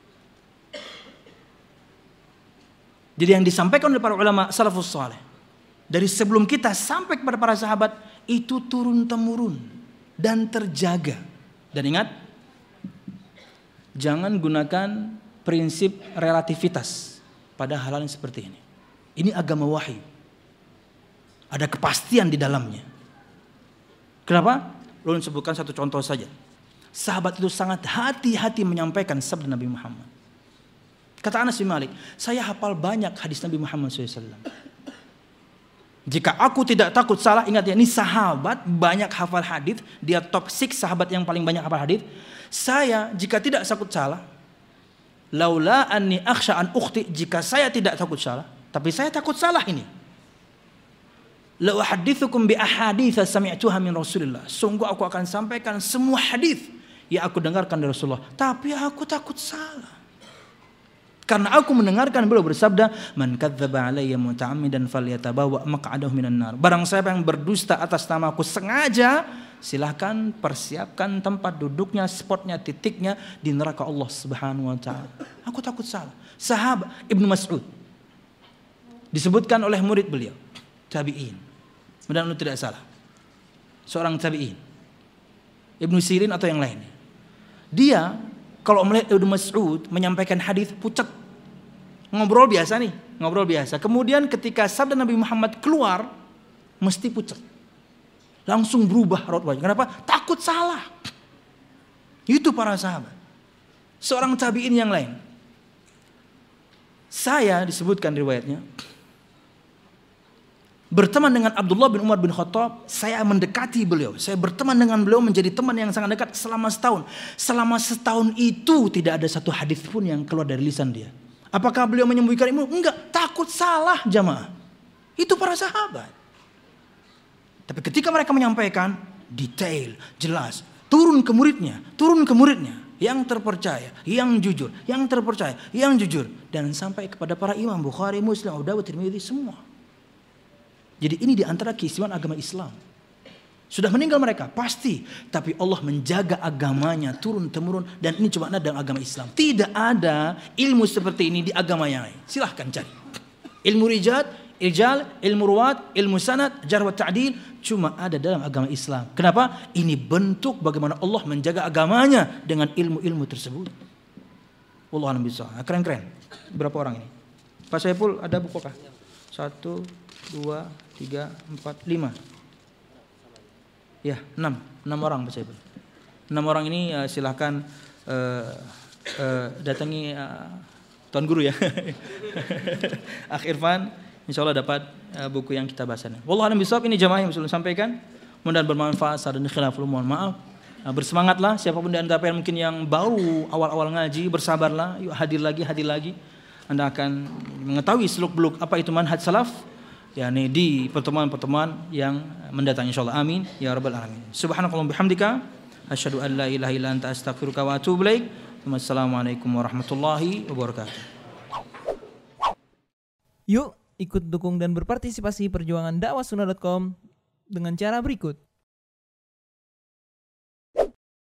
Jadi yang disampaikan oleh para ulama salafus saleh dari sebelum kita sampai kepada para sahabat itu turun temurun dan terjaga. Dan ingat, jangan gunakan prinsip relativitas pada hal-hal yang seperti ini. Ini agama wahyu. Ada kepastian di dalamnya. Kenapa? Lalu sebutkan satu contoh saja. Sahabat itu sangat hati-hati menyampaikan sabda Nabi Muhammad. Kata Anas bin Malik, saya hafal banyak hadis Nabi Muhammad SAW. Jika aku tidak takut salah, ingat ya, ini sahabat banyak hafal hadis, dia top 6 sahabat yang paling banyak hafal hadis. Saya jika tidak takut salah, laula anni akhsha an ukhti, jika saya tidak takut salah, tapi saya takut salah ini. La uhadditsukum bi ahadits sami'tuha min Rasulillah. Sungguh aku akan sampaikan semua hadis yang aku dengarkan dari Rasulullah, tapi aku takut salah. Karena aku mendengarkan beliau bersabda, "Man kadzdzaba alayya muta'ammidan falyatabawa maq'adahu minan nar." Barang siapa yang berdusta atas namaku sengaja, silahkan persiapkan tempat duduknya, spotnya, titiknya di neraka Allah Subhanahu wa taala. Aku takut salah. Sahabat Ibnu Mas'ud disebutkan oleh murid beliau, tabi'in. Mudah-mudahan tidak salah. Seorang tabi'in. Ibnu Sirin atau yang lainnya. Dia kalau melihat Ibnu Mas'ud menyampaikan hadis pucat. Ngobrol biasa nih, ngobrol biasa. Kemudian ketika sabda Nabi Muhammad keluar, mesti pucat. Langsung berubah raut wajah. Kenapa? Takut salah. Itu para sahabat. Seorang tabi'in yang lain. Saya disebutkan riwayatnya, berteman dengan Abdullah bin Umar bin Khattab, saya mendekati beliau. Saya berteman dengan beliau menjadi teman yang sangat dekat selama setahun. Selama setahun itu tidak ada satu hadis pun yang keluar dari lisan dia. Apakah beliau menyembunyikan ilmu? Enggak, takut salah jamaah. Itu para sahabat. Tapi ketika mereka menyampaikan detail, jelas, turun ke muridnya, yang terpercaya, yang jujur, yang terpercaya, yang jujur, dan sampai kepada para imam Bukhari, Muslim, Abu Dawud, Tirmidzi semua. Jadi ini di antara keistimewaan agama Islam. Sudah meninggal mereka, pasti. Tapi Allah menjaga agamanya turun-temurun. Dan ini cuma ada dalam agama Islam. Tidak ada ilmu seperti ini di agama yang lain. Silahkan cari. Ilmu rijal, ilmu ruwat, ilmu sanad, jarh wa ta'dil. Cuma ada dalam agama Islam. Kenapa? Ini bentuk bagaimana Allah menjaga agamanya dengan ilmu-ilmu tersebut. Wallahu a'lam bishawab. Keren-keren. Berapa orang ini? Pak Saiful, ada buku kah? 1, 2, 3, 4, 5. Ya, 6 orang Pak Saiful. 6 orang ini silahkan datangi Tuan Guru ya. Akh Irfan, insya Allah dapat buku yang kita bahas. Wallahu a'lam bishawab. Ini jamaah yang sudah sampaikan. Mudah-mudahan bermanfaat. Saran khilaful, mohon maaf. Bersemangatlah siapapun di antara kalian mungkin yang baru awal-awal ngaji, bersabarlah. Yuk hadir lagi. Anda akan mengetahui seluk-beluk apa itu manhaj salaf, yakni di pertemuan-pertemuan yang mendatang insyaallah. Amin ya rabbal alamin. Subhanakallahumma bihamdika asyhadu an la ilaha illa anta astaghfiruka wa atubu ilaik. Wassalamualaikum warahmatullahi wabarakatuh. Yuk ikut dukung dan berpartisipasi perjuangan dakwahsunnah.com dengan cara berikut.